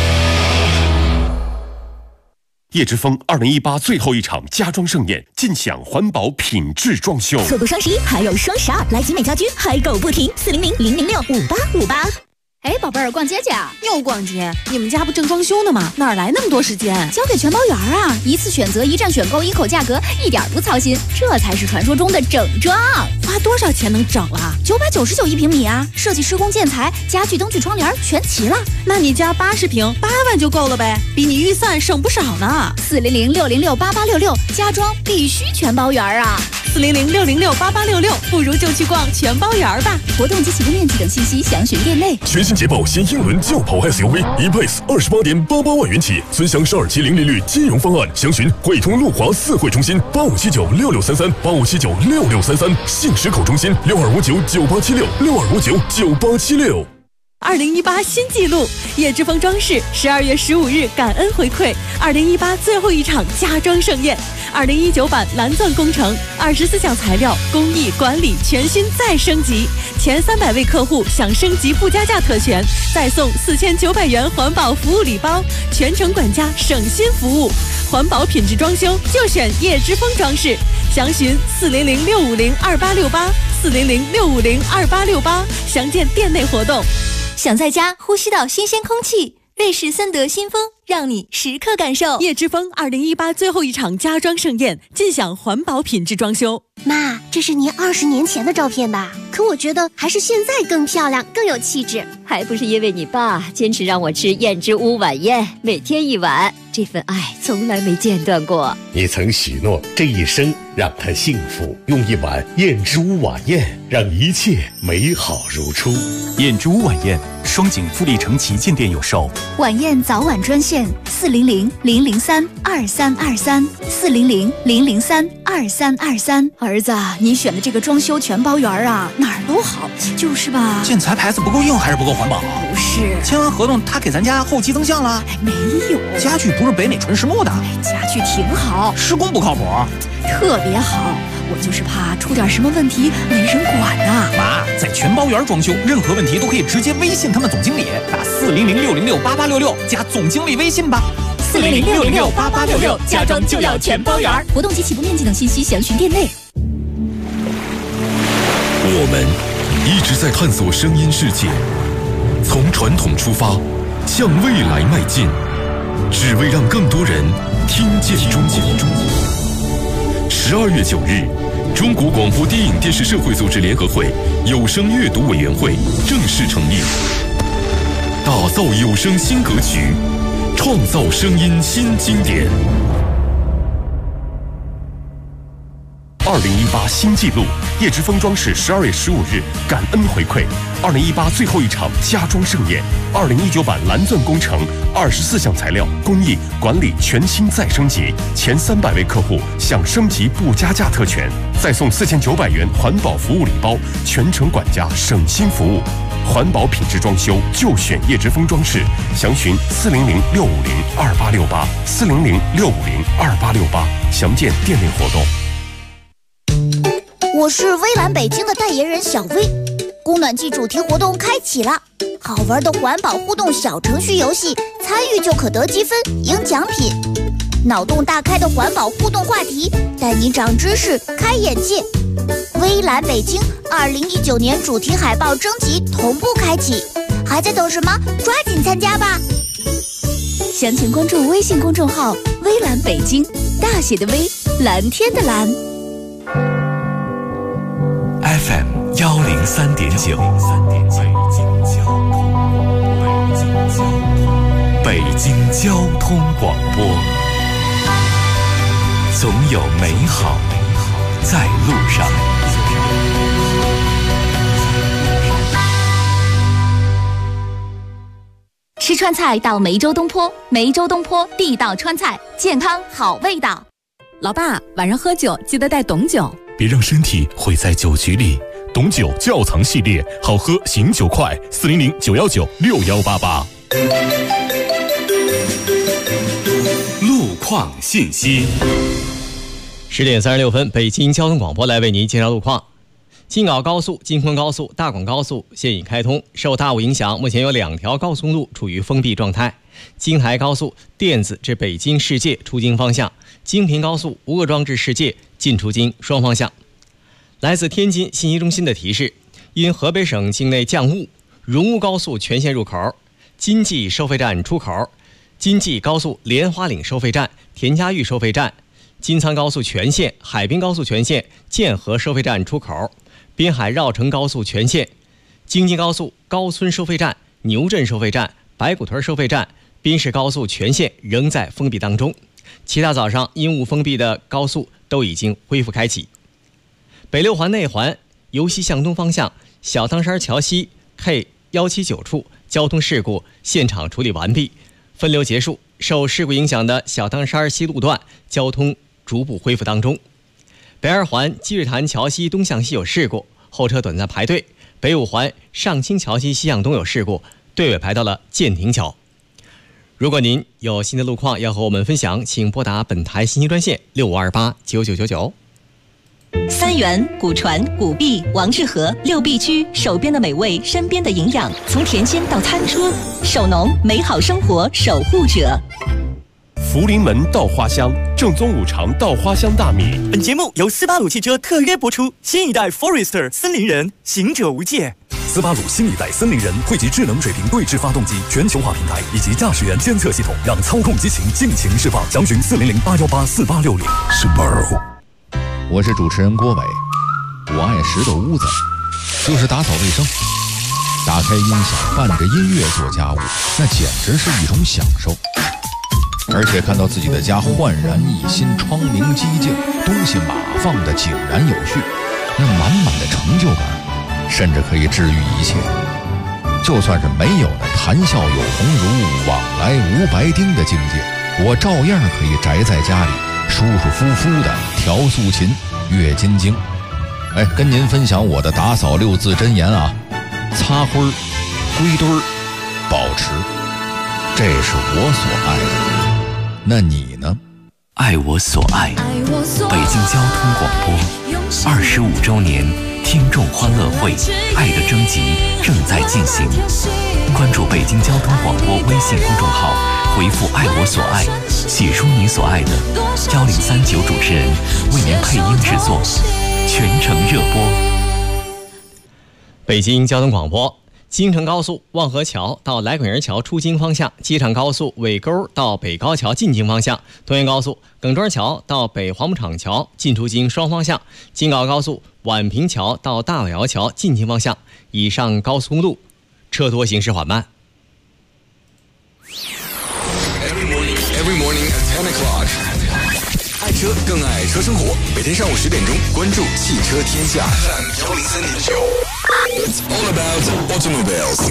叶之峰2018最后一场家装盛宴，尽享环保品质装修。 错过双11还有双12，来集美家居嗨购不停，40000065858。 哎，宝贝儿，逛街去啊？又逛街？你们家不正装修呢吗？哪来那么多时间？ 交给全包圆啊！一次选择，一站选购，一口价格，一点不操心，这才是传说中的整装。 花多少钱能整啊 ？9991平米啊！设计、施工、建材、家具、灯具、窗帘全齐了。 那你家80平8万就够了呗，比你预算省不少呢。 40060068866，家装必须全包圆啊 ！40060068866，不如就去逛全包圆吧。 活动及起步面积等信息详询店内。 全新捷豹新英伦轿跑 SUV E-Pace 28.88万元起，尊享12期零利率金融方案，详询汇通路华4汇中心85796633，85796633，信实口中心62599876，62599876。 2018新纪录，叶之峰装饰12月15日感恩回馈，2018最后一场家装盛宴，2019版蓝钻工程，24项材料工艺管理全新再升级，前300位客户享升级不加价特权，再送4900元环保服务礼包，全程管家省心服务，环保品质装修就选叶之峰装饰，详询40065028868，40065028868，详见店内活动。 想在家呼吸到新鲜空气，瑞士森德新风让你时刻感受。 叶之峰2018最后一场家装盛宴，尽享环保品质装修。 妈，这是您20年前的照片吧？可我觉得还是现在更漂亮，更有气质。 还不是因为你爸坚持让我吃燕之屋晚宴，每天1碗，这份爱从来没间断过。 你曾许诺这一生让他幸福，用1碗燕之屋晚宴让一切美好如初。 燕之屋晚宴，双井富力城旗舰店有售。 晚宴早晚专线400000323，400000323。儿子，你选的这个装修全包圆啊，哪儿都好，就是吧？ 建材牌子不够硬还是不够环保？ 不是， 签完合同他给咱家后期增项了？ 没有， 家具不是北美纯实木的。 家具挺好， 施工不靠谱， 特别好。 我就是怕出点什么问题没人管呐。 妈，在全包园装修，任何问题都可以直接微信他们总经理，打400-606-8866加总经理微信吧。 400-606-8866，家装就要全包园。活动及起步面积等信息详询店内。 我们一直在探索声音世界，从传统出发，向未来迈进，只为让更多人听见中国。12月9日，中国广播电影电视社会组织联合会有声阅读委员会正式成立，打造有声新格局，创造声音新经典。 2018新纪录，叶之峰装饰12月15日感恩回馈2018最后一场家装盛宴，2019版蓝钻工程24项材料工艺管理全新再升级，前300位客户享升级不加价特权，再送4900元环保服务礼包，全程管家省心服务。环保品质装修就选叶之峰装饰，详询400-650-2868，400-650-2868，详见店内活动。 我是微蓝北京的代言人小薇，供暖季主题活动开启了，好玩的环保互动小程序游戏，参与就可得积分赢奖品，脑洞大开的环保互动话题，带你长知识开眼界。微蓝北京2019年主题海报征集同步开启，还在等什么？抓紧参加吧！ 详情关注微信公众号微蓝北京，大写的微，蓝天的蓝。 FM 103.9，北京交通广播，总有美好在路上。 吃川菜到梅州东坡，梅州东坡地道川菜，健康好味道。 老爸，晚上喝酒记得带董酒。 别让身体毁在酒局里，董酒窖藏系列，好喝醒酒快，400-919-6188。 路况信息。 10点36分，北京交通广播来为您介绍路况。京皋高速、京昆高速、大广高速现已开通，受大雾影响，目前有2条高速公路处于封闭状态。京台高速甸子至北京世界出京方向，京平高速吴各庄至世界进出京双方向。来自天津信息中心的提示，因河北省境内降雾，荣乌高速全线入口、金济收费站出口、金济高速莲花岭收费站、田家峪收费站、金苍高速全线、海滨高速全线建河收费站出口、滨海绕城高速全线、京津高速高村收费站、牛镇收费站、白骨屯收费站、滨市高速全线仍在封闭当中，其他早上因雾封闭的高速都已经恢复开启。北六环内环由西向东方向小汤山桥西 K179 处交通事故现场处理完毕，分流结束，受事故影响的小汤山西路段交通逐步恢复当中。北二环积水潭桥西东向西有事故，后车短暂排队。北五环上清桥西西向东有事故，队尾排到了建亭桥。如果您有新的路况要和我们分享，请拨打本台信息专线65289999。 三元、古传、古币、王致和6必居，手边的美味，身边的营养，从田间到餐桌，守农美好生活守护者。 福临门稻花香，正宗五常稻花香大米。 本节目由斯巴鲁汽车特约播出，新一代 Forester 森林人，行者无界。 斯巴鲁新一代森林人汇集智能水平对置发动机全球化平台以及驾驶员监测系统，让操控激情尽情释放。详询400-818-4860。Subaru。 我是主持人郭伟，我爱石头屋子，就是打扫卫生，打开音响，伴着音乐做家务，那简直是一种享受。而且看到自己的家焕然一新，窗明几净，东西码放的井然有序，那满满的成就感，甚至可以治愈一切。就算是没有那谈笑有鸿儒，往来无白丁的境界，我照样可以宅在家里，舒舒服服的调素琴、阅金经。跟您分享我的打扫6字真言啊：擦灰儿、归堆儿、保持，这是我所爱的。那你呢？ 爱我所爱，北京交通广播25周年听众欢乐会爱的征集正在进行，关注北京交通广播微信公众号，回复爱我所爱，写出你所爱的，1039主持人为您配音制作，全程热播。 北京交通广播。京承高速望河桥到来滚营桥出京方向，机场高速尾沟到北高桥进京方向，东源高速耿庄桥到北黄埔厂桥进出京双方向，京港高速宛平桥到大老窑桥进京方向。以上高速公路车多行驶缓慢。 Every morning at 10 o'clock. 爱车更爱车生活，每天上午10点钟，关注汽车天下 FM 103.9。It's all about automobiles.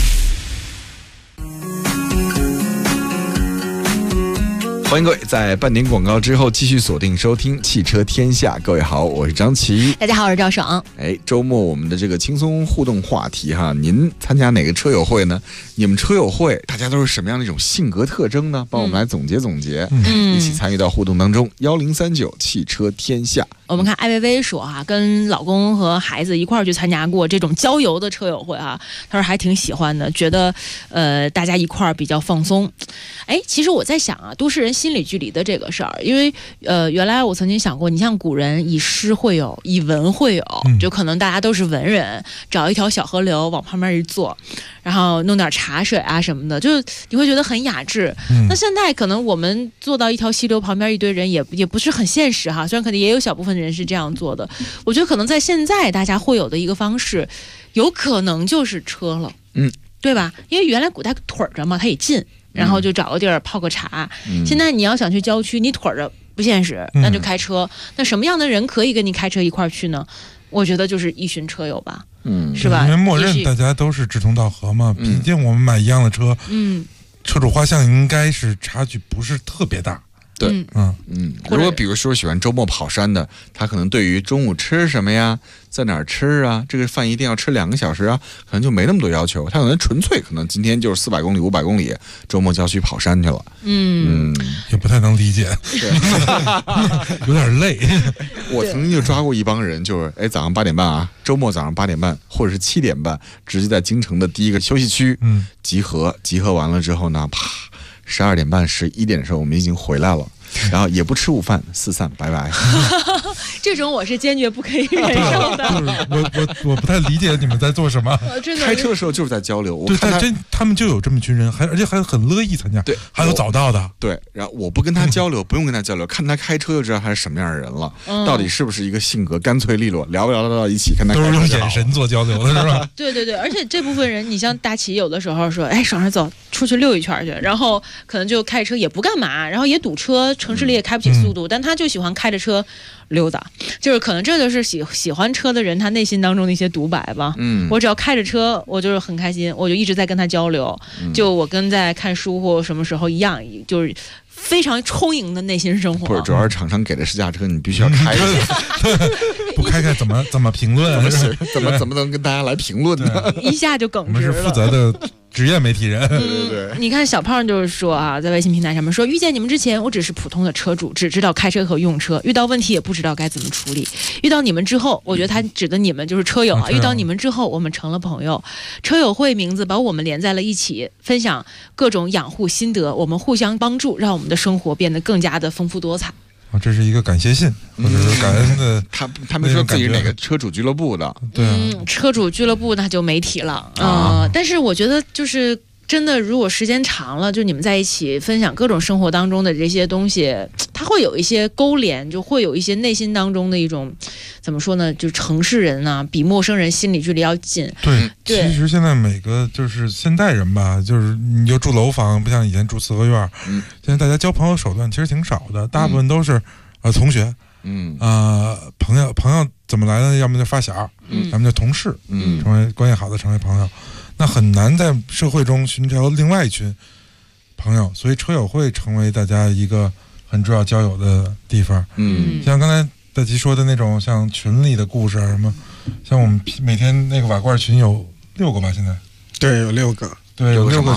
欢迎各位在半点广告之后继续锁定收听汽车天下。各位好，我是张琪。 大家好，我是赵爽。 周末我们的这个轻松互动话题哈，您参加哪个车友会呢？你们车友会大家都是什么样的一种性格特征呢？帮我们来总结总结，一起参与到互动当中。1039汽车天下。 我们看艾薇薇说哈，跟老公和孩子一块儿去参加过这种郊游的车友会啊，她说还挺喜欢的，觉得大家一块儿比较放松。其实我在想啊，都市人心理距离的这个事儿，因为原来我曾经想过，你像古人以诗会友，以文会友，就可能大家都是文人，找一条小河流往旁边一坐，然后弄点茶水啊什么的，就你会觉得很雅致。那现在可能我们坐到一条溪流旁边一堆人也不是很现实哈，虽然可能也有小部分人是这样做的。我觉得可能在现在大家会有的一个方式，有可能就是车了，对吧？因为原来古代腿着嘛，它也近。然后就找个地儿泡个茶。现在你要想去郊区，你腿着不现实，那就开车。那什么样的人可以跟你开车一块儿去呢？我觉得就是一群车友吧，是吧？ 因为默认大家都是志同道合嘛，毕竟我们买一样的车，车主画像应该是差距不是特别大。 对，如果比如说喜欢周末跑山的，他可能对于中午吃什么呀，在哪儿吃啊，这个饭一定要吃2个小时啊，可能就没那么多要求。他可能纯粹可能今天就是400公里、500公里，周末就要去跑山去了。 也不太能理解，有点累。 我曾经就抓过一帮人，就是早上8点半啊，周末早上8点半或者是7点半，直接在京城的第一个休息区集合完了之后呢，啪。12点半、11点的时候，我们已经回来了，然后也不吃午饭，四散拜拜。 这种我是坚决不可以忍受的。 我不太理解你们在做什么。 开车的时候就是在交流。 对，他们就有这么一群人，而且还很乐意参加。 对， 还有早到的。 对，然后我不跟他交流，不用跟他交流，看他开车就知道他是什么样的人了，到底是不是一个性格干脆利落，聊不聊得到一起，看他都是用眼神做交流的是吧？ 对，而且这部分人，你像大齐有的时候说，爽儿走出去溜一圈去，然后可能就开车也不干嘛，然后也堵车，城市里也开不起速度，但他就喜欢开着车溜达，就是可能这就是喜欢车的人他内心当中的一些独白吧。我只要开着车，我就是很开心，我就一直在跟他交流，就我跟在看书或什么时候一样，就是非常充盈的内心生活。 不是，主要是厂商给的试驾车，你必须要开不开怎么评论？ 怎么能跟大家来评论呢？ 一下就耿直了。 我们是负责的职业媒体人。 对。 你看小胖就是说啊，在微信平台上面说，遇见你们之前，我只是普通的车主，只知道开车和用车，遇到问题也不知道该怎么处理。遇到你们之后，我觉得他指的你们就是车友啊。遇到你们之后，我们成了朋友。车友会名字把我们连在了一起，分享各种养护心得，我们互相帮助，让我们的生活变得更加的丰富多彩。 这是一个感谢信，或者是感恩的。 他们说自己是哪个车主俱乐部的？ 对啊， 车主俱乐部那就没提了但是我觉得就是真的，如果时间长了，就你们在一起分享各种生活当中的这些东西，它会有一些勾连，就会有一些内心当中的一种怎么说呢？就城市人啊，比陌生人心理距离要近。 对，其实现在每个就是现代人吧，就是你就住楼房，不像以前住四合院。现在大家交朋友手段其实挺少的，大部分都是同学，朋友怎么来呢？要么就发小，要么就同事，成为关系好的成为朋友。那很难在社会中寻找另外一群朋友，所以车友会成为大家一个很重要交友的地方。像刚才大齐说的那种，像群里的故事啊什么，像我们每天那个瓦罐群有6个吧，现在对，有6个， 对，有6个群，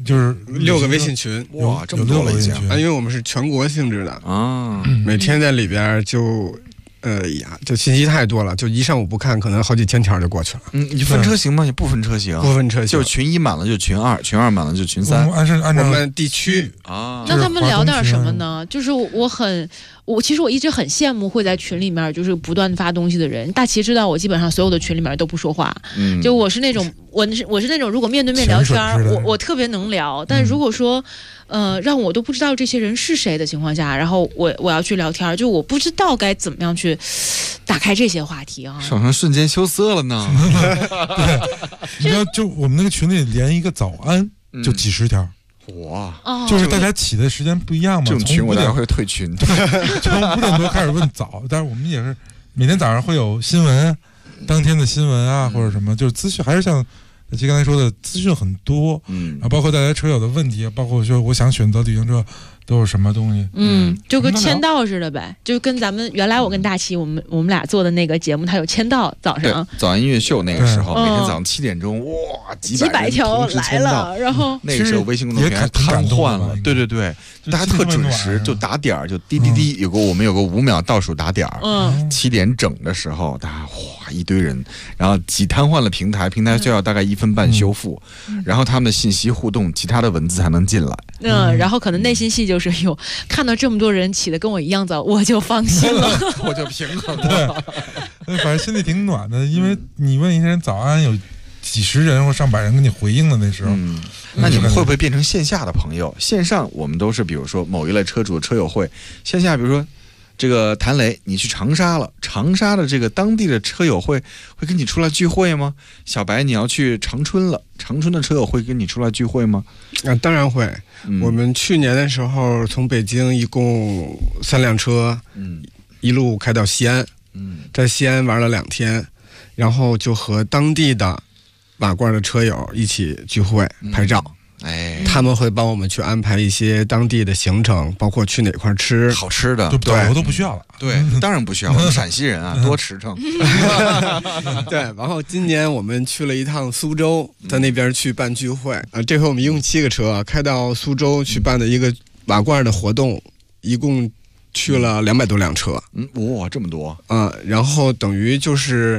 就是 6个微信群， 哇，这么多了已经啊！因为我们是全国性质的啊，每天在里边就就信息太多了，就一上午不看，可能好几千条就过去了。 你分车型吗？你不分车型， 不分车型， 就是群1满了就群2，群2满了就群3。 按照我们地区啊。 那他们聊点什么呢？就是其实我一直很羡慕会在群里面就是不断发东西的人。大齐知道我基本上所有的群里面都不说话，就我是那种我是那种如果面对面聊天，我特别能聊，但如果说让我都不知道这些人是谁的情况下，然后我要去聊天，就我不知道该怎么样去打开这些话题啊， 手上瞬间羞涩了呢。 对，你知道，就我们那个群里连一个早安就几十条。 哇， 就是大家起的时间不一样嘛。 这种群我大概会退群， 从5点多开始问早，但是我们也是每天早上会有新闻，当天的新闻啊或者什么，就是资讯还是像其刚才说的资讯很多，啊，包括大家车友的问题，包括说我想选择旅行车都有什么东西， 就跟签到似的呗，就跟咱们原来我跟大齐我们俩做的那个节目，他有签到，早上早安音乐秀那个时候，每天早上7点钟，哇，几百条来了，然后那个时候微信公众平台瘫痪了，对，大家特准时就打点儿，就滴滴滴，我们有个5秒倒数打点儿，7点整的时候，大家哗一堆人，然后挤瘫痪了平台需要大概1分半修复，然后他们的信息互动，其他的文字才能进来， 然后可能内心戏就是看到这么多人起的跟我一样早，我就放心了， 我就平衡了， 对，反正心里挺暖的，因为你问一个人早安，有几十人或上百人给你回应的那时候， 那你们会不会变成线下的朋友？线上我们都是比如说某一类车主车友会，线下比如说这个谭雷，你去长沙了，长沙的这个当地的车友会跟你出来聚会吗？小白你要去长春了，长春的车友会跟你出来聚会吗？ 当然会。我们去年的时候从北京一共3辆车，一路开到西安，在西安玩了2天，然后就和当地的瓦罐的车友一起聚会拍照。他们会帮我们去安排一些当地的行程，包括去哪块吃好吃的， 对，我都不需要了。 对，当然不需要了，我们陕西人啊，多驰骋。 对，然后今年我们去了一趟苏州，在那边去办聚会。这回我们一共7个车，开到苏州去办的一个瓦罐的活动，一共去了200多辆车。 哇，这么多啊！然后等于就是。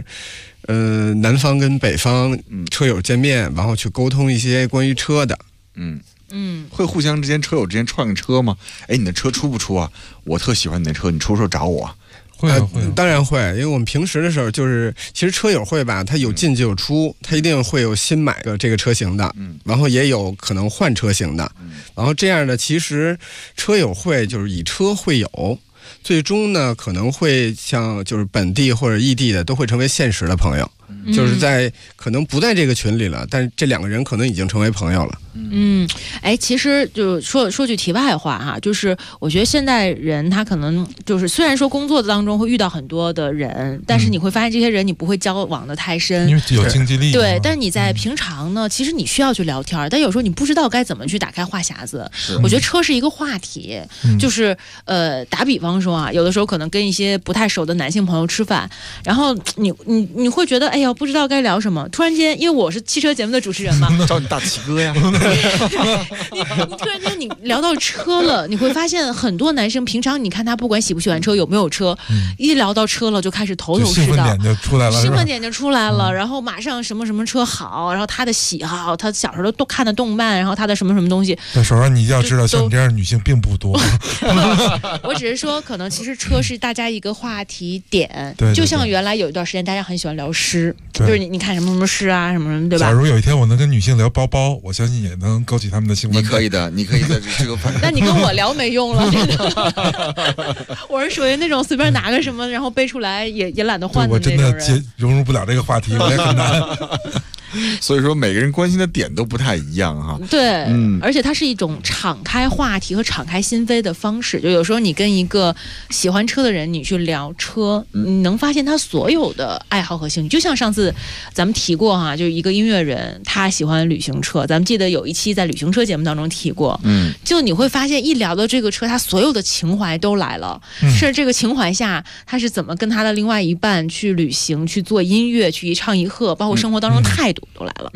南方跟北方车友见面，然后去沟通一些关于车的， 会互相车友之间串个车吗？哎，你的车出不出啊？我特喜欢你的车，你出时候找我。 会当然会，因为我们平时的时候其实车友会吧，它有进就有出，它一定会有新买的这个车型的，然后也有可能换车型的，然后这样的其实车友会就是以车会友。最终呢，可能会像就是本地或者异地的都会成为现实的朋友，就是可能不在这个群里了，但这2个人可能已经成为朋友了。 其实就说句题外话哈，就是我觉得现代人他可能就是虽然说工作当中会遇到很多的人，但是你会发现这些人你不会交往的太深， 因为有经济力。 对，但是你在平常呢，其实你需要去聊天，但有时候你不知道该怎么去打开话匣子。我觉得车是一个话题，就是打比方说啊，有的时候可能跟一些不太熟的男性朋友吃饭，然后你会觉得哎呀不知道该聊什么，突然间因为我是汽车节目的主持人嘛， 找你大齐哥呀。 你突然间你聊到车了，你会发现很多男生平常你看他不管喜不喜欢车有没有车，一聊到车了就开始头头是道，兴奋点就出来了，然后马上什么什么车好，然后他的喜好，他小时候都看的动漫，然后他的什么什么东西。 但首先你要知道，像你这样的女性并不多。 我只是说，可能其实车是大家一个话题点， 对， 就像原来有一段时间大家很喜欢聊诗，就是你看什么什么诗啊什么什么，对吧？ 假如有一天我能跟女性聊包包，我相信也能勾起他们的兴奋。 你可以的，你可以在这个那你跟我聊没用了，真的。我是属于那种随便拿个什么，然后背出来也懒得换的那种人。 我真的融入不了这个话题，我也很难。 所以说每个人关心的点都不太一样哈。 对，而且它是一种敞开话题和敞开心扉的方式。就有时候你跟一个喜欢车的人，你去聊车，你能发现他所有的爱好和兴趣。就像上次咱们提过哈，就是一个音乐人，他喜欢旅行车，咱们记得有一期在旅行车节目当中提过。就你会发现一聊到这个车，他所有的情怀都来了。甚至这个情怀下，他是怎么跟他的另外一半去旅行、去做音乐、去一唱一和，包括生活当中态度。都来了。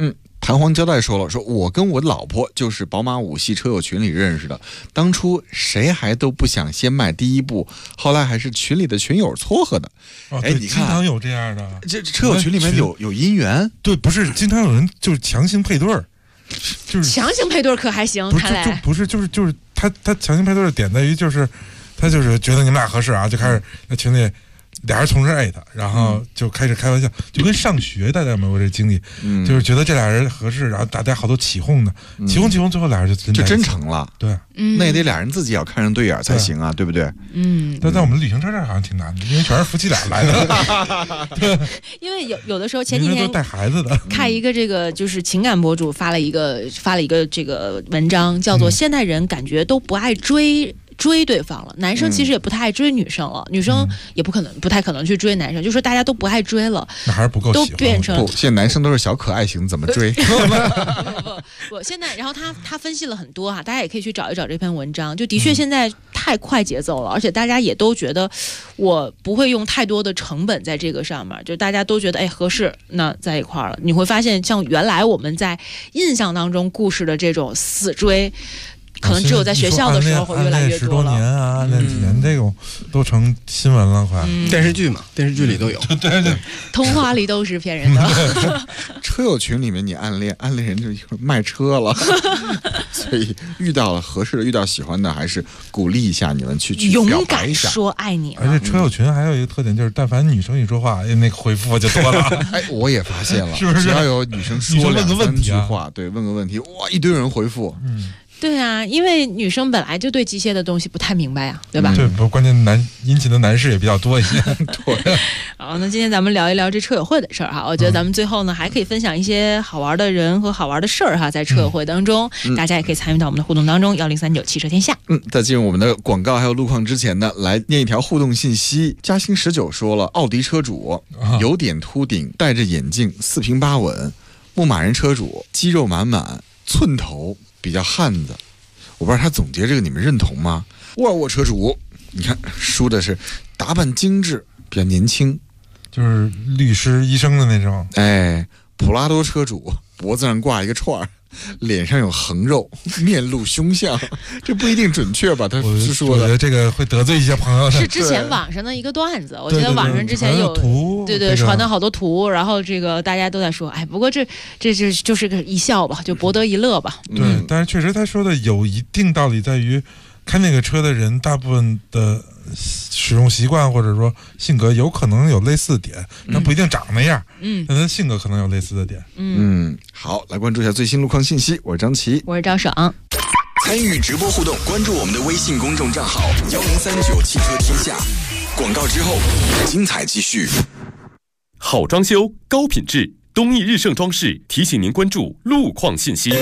弹簧胶带说了，说我跟我老婆就是宝马5系车友群里认识的，当初谁还都不想先迈第一步，后来还是群里的群友撮合的。 哎，你看，经常有这样的， 这车友群里面有姻缘， 对，不是经常有人就是强行配对儿，就是强行配对儿可还行，看来不是就是他强行配对的点在于就是他就是觉得你们俩合适啊，就开始在群里。俩人同时艾特，然后就开始开玩笑，就跟上学大家有没有这经历？就是觉得这俩人合适，然后大家好多起哄的，起哄，最后俩人就真成了。 对， 那也得俩人自己要看上对眼才行啊，对不对？ 但在我们旅行车这儿好像挺难的，因为全是夫妻俩来的。对， 因为有的时候前几天都带孩子的， 看一个这个就是情感博主发了一个这个文章，叫做现代人感觉都不爱追对方了，男生其实也不太爱追女生了，女生也不太可能去追男生，就说大家都不爱追了， 那还是不够喜欢， 都变成现在男生都是小可爱型，怎么追？ 不，现在然后他分析了很多大家也可以去找一找这篇文章，就的确现在太快节奏了，而且大家也都觉得我不会用太多的成本在这个上面，就大家都觉得合适，那在一块儿了。你会发现，像原来我们在印象当中故事的这种死追。可能只有在学校的时候会越来越多了。10多年啊，那几年这种都成新闻了，快。 电视剧嘛，电视剧里都有。 对， 童话里都是骗人的。 车友群里面你暗恋人就卖车了，所以遇到了合适的，遇到喜欢的，还是鼓励一下你们去勇敢说爱你。 而且车友群还有一个特点就是，但凡女生一说话，那个回复就多了。 哎，我也发现了， 是不是？ 只要有女生说2-3句话，对，问个问题，哇，一堆人回复。 对啊，因为女生本来就对机械的东西不太明白呀，对吧？ 对，关键殷勤的男士也比较多一些。 对。 好，那今天咱们聊一聊这车友会的事儿哈。我觉得咱们最后呢，还可以分享一些好玩的人和好玩的事儿哈，在车友会当中，大家也可以参与到我们的互动当中。1039汽车天下。 在进入我们的广告还有路况之前呢，来念一条互动信息。嘉兴19说了，奥迪车主有点秃顶，戴着眼镜，4平8稳，牧马人车主肌肉满满，寸头。比较汉子，我不知道他总结这个你们认同吗？沃尔沃车主，你看说的是打扮精致，比较年轻， 就是律师、医生的那种。 哎，普拉多车主脖子上挂一个串儿，脸上有横肉，面露凶相，这不一定准确吧？他是说的， 我觉得这个会得罪一些朋友的。 是之前网上的一个段子，我记得网上之前有图，对，传的好多图，然后这个大家都在说，哎，不过这就是个一笑吧，就博得一乐吧。 对，但是确实他说的有一定道理，在于开那个车的人大部分的使用习惯或者说性格有可能有类似的点，但不一定长那样。但他性格可能有类似的点。 好，来关注一下最新路况信息。我是张琪， 我是赵爽。 参与直播互动，关注我们的微信公众账号1039汽车天下。广告之后，精彩继续。 好装修，高品质，东义日盛装饰提醒您关注路况信息。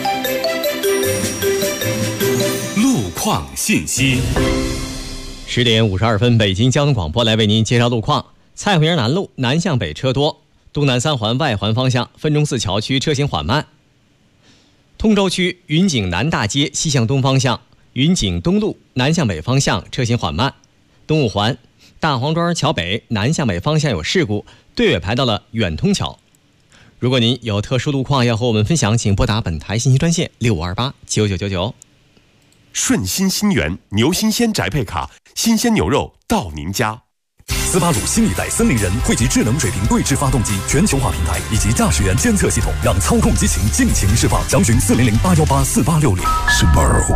路况信息。 10点52分，北京交通广播来为您介绍路况。蔡湖营南路南向北车多，东南3环外环方向分钟寺桥区车行缓慢。通州区云景南大街西向东方向云景东路南向北方向车行缓慢。东5环大黄庄桥北南向北方向有事故，队尾排到了远通桥。如果您有特殊路况要和我们分享，请拨打本台信息专线65289999。 顺心新源牛新鲜宅配卡，新鲜牛肉到您家。 斯巴鲁新一代森林人汇集智能水平对置发动机全球化平台以及驾驶员监测系统，让操控激情尽情释放。详询400-818-4860。Subaru。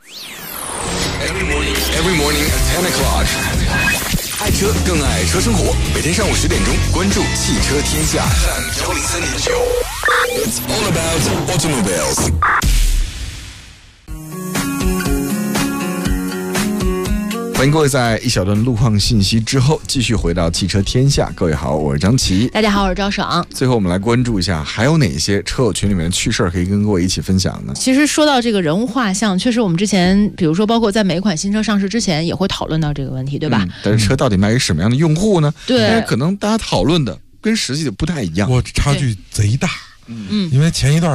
Every morning at 10 o'clock。爱车更爱车生活，每天上午10点钟，关注汽车天下。103.9。It's all about automobiles。 欢迎各位在一小段路况信息之后继续回到汽车天下。各位好，我是张琪。 大家好，我是赵爽。 最后我们来关注一下还有哪些车友群里面的趣事可以跟各位一起分享呢？ 其实说到这个人物画像，确实我们之前比如说包括在每一款新车上市之前也会讨论到这个问题，对吧？ 但是车到底卖给什么样的用户呢？ 对， 因为可能大家讨论的跟实际的不太一样。 我差距贼大。因为前一段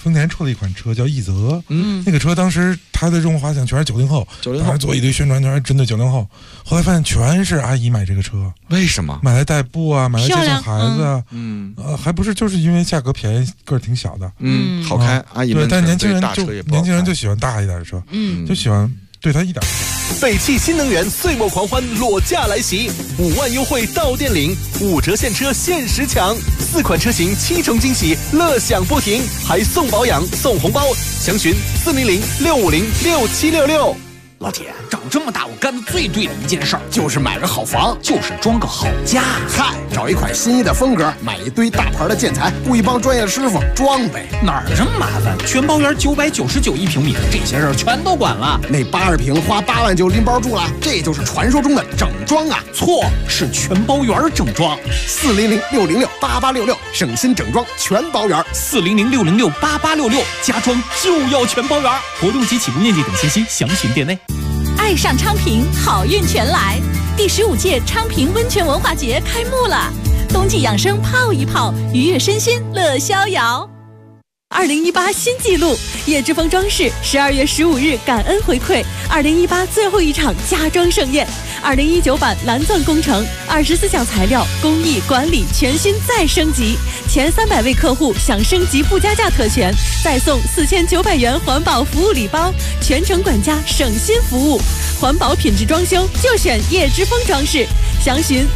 丰田出了一款车叫奕泽，那个车当时它的用户画像全是90后，当时做一堆宣传，全是针对90后。后来发现全是阿姨买这个车， 为什么？ 买来代步啊，买来接送孩子啊，还不是就是因为价格便宜，个儿挺小的， 好开，阿姨们。 对，但年轻人就喜欢大一点的车，就喜欢对它一点。 北汽新能源岁末狂欢裸驾来袭，5万优惠到店领，5折现车限时抢，4款车型7重惊喜，乐享不停，还送保养送红包，详询400-650-6766。 老铁，长这么大我干的最对的一件事儿就是买个好房，就是装个好家。 嗨，找一款心仪的风格，买一堆大牌的建材，雇一帮专业的师傅装呗。 哪儿这么麻烦？全包园999一平米，这些事儿全都管了。 那80平花8万就拎包住了，这就是传说中的整装啊！ 错，是全包园整装。 400-606-8866，省心整装全包园。 400-606-8866，家装就要全包园。活动及起步面积等信息详询店内。 爱上昌平，好运全来！第15届昌平温泉文化节开幕了，冬季养生泡一泡，愉悦身心乐逍遥。2018新纪录，叶之峰装饰12月15日感恩回馈2018最后一场家装盛宴，2019版蓝钻工程，24项材料工艺管理全新再升级，前300位客户享升级不加价特权，再送4900元环保服务礼包，全程管家省心服务，环保品质装修就选叶之峰装饰，详询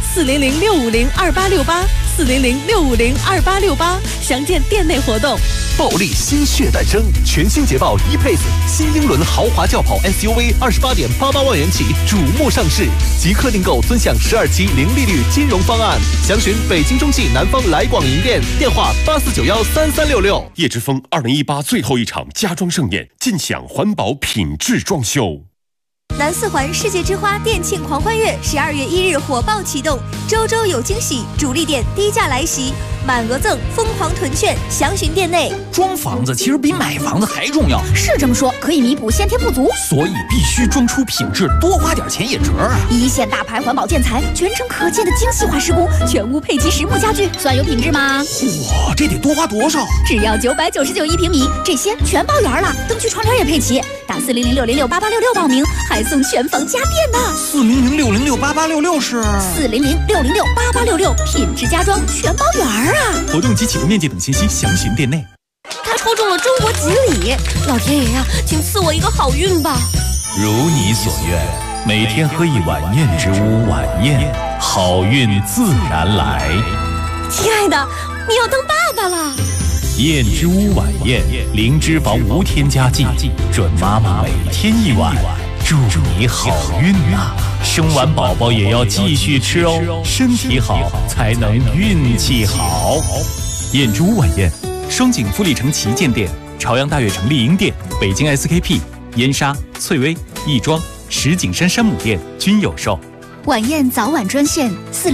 400-650-2868，400-650-2868，详见店内活动。 暴力新血诞生，全新捷豹E-Pace新英伦豪华轿跑 SUV28.88万元起瞩目上市，即刻订购尊享12期零利率金融方案，详询北京中汽南方来广营店，电话84913366。 叶之峰2018最后一场家装盛宴，尽享环保品质装修。 南四环世界之花店庆狂欢月12月1日火爆启动，周周有惊喜，主力店低价来袭，满额赠，疯狂囤券，详询店内。 装房子其实比买房子还重要， 是这么说，可以弥补先天不足， 所以必须装出品质，多花点钱也值啊！ 一线大牌环保建材，全程可见的精细化施工，全屋配齐实木家具，算有品质吗？ 哇，这得多花多少？ 只要999一平米，这些全包圆了，灯具窗帘也配齐，打400-606-8866报名，还送全房家电呢。 400-606-8866是 400-606-8866，品质家装全包圆啊！ 活动及起步面积等信息详询店内。 他抽中了中国锦鲤，老天爷呀，请赐我一个好运吧！ 如你所愿，每天喝一碗燕之屋晚宴，好运自然来。 亲爱的，你要当爸爸了。 燕之屋晚宴，零脂肪无添加剂，准妈妈每天一碗，祝你好运啊！生完宝宝也要继续吃哦，身体好才能运气好。 燕之屋晚宴，双井富力城旗舰店、朝阳大悦城丽婴店、北京 SKP、燕莎、翠微、亦庄、石景山山姆店均有售。 晚宴早晚专线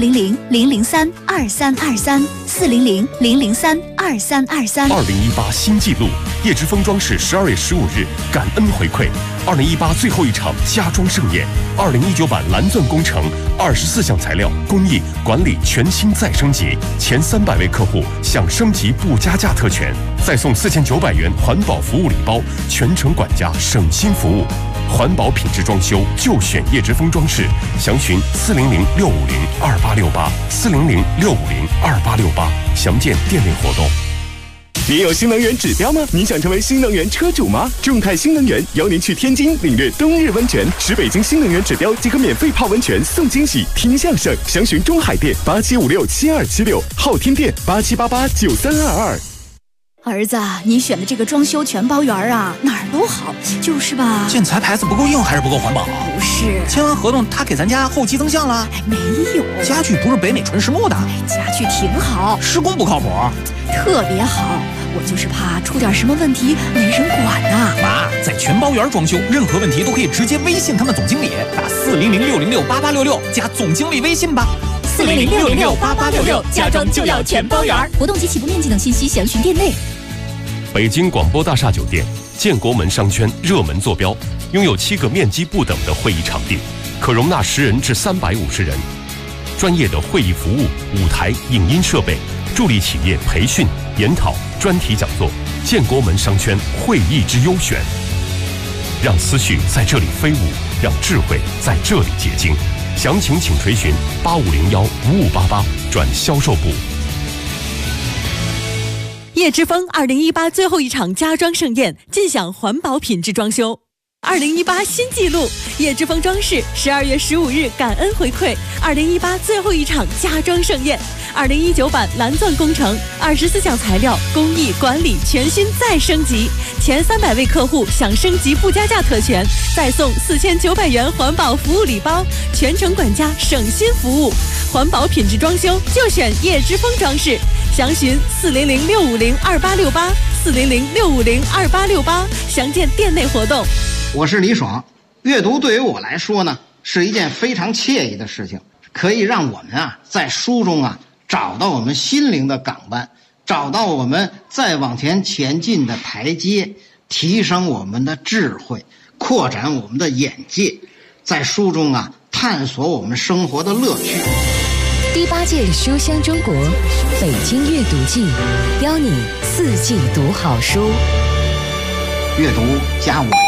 400-003-2323，400-003-2323。 2018新纪录，叶之峰装饰12月15日感恩回馈2018最后一场家装盛宴，2019版蓝钻工程，24项材料工艺管理全新再升级，前300位客户享升级不加价特权，再送4900元环保服务礼包，全程管家省心服务，环保品质装修就选叶之峰装饰，详询400-650-2868，400-650-2868，详见店内活动。 您有新能源指标吗？您想成为新能源车主吗？众泰新能源邀您去天津领略冬日温泉，使北京新能源指标即可免费泡温泉送惊喜，听相声，详询中海店87567276，昊天店87889322。 儿子，你选的这个装修全包圆啊，哪儿都好，就是吧？ 建材牌子不够硬还是不够环保？ 不是， 签完合同他给咱家后期增项了？ 没有， 家具不是北美纯实木的， 家具挺好， 施工不靠谱， 特别好。我就是怕出点什么问题没人管呐。 妈，在全包园装修，任何问题都可以直接微信他们总经理，打400-606-8866加总经理微信吧。 400-606-8866，家装就要全包圆。活动及起步面积等信息详询店内。 北京广播大厦酒店，建国门商圈热门坐标，拥有7个面积不等的会议场地，可容纳10人至350人。专业的会议服务、舞台、影音设备，助力企业培训、研讨、专题讲座， 建国门商圈会议之优选。让思绪在这里飞舞，让智慧在这里结晶。详情请垂询8501-5588转销售部。 叶之峰2018最后一场家装盛宴，尽享环保品质装修。2018新纪录，叶之峰装饰12月15日感恩回馈2018最后一场家装盛宴。2019版蓝钻工程，24项材料工艺管理全新再升级，前300位客户享升级不加价特权，再送4900元环保服务礼包，全程管家省心服务。环保品质装修就选叶之峰装饰，详询400-650-2868，400-650-2868，详见店内活动。 我是李爽，阅读对于我来说呢，是一件非常惬意的事情，可以让我们在书中找到我们心灵的港湾，找到我们再往前进的台阶，提升我们的智慧，扩展我们的眼界，在书中探索我们生活的乐趣。 第8届书香中国北京阅读季，邀你4季读好书。 阅读加我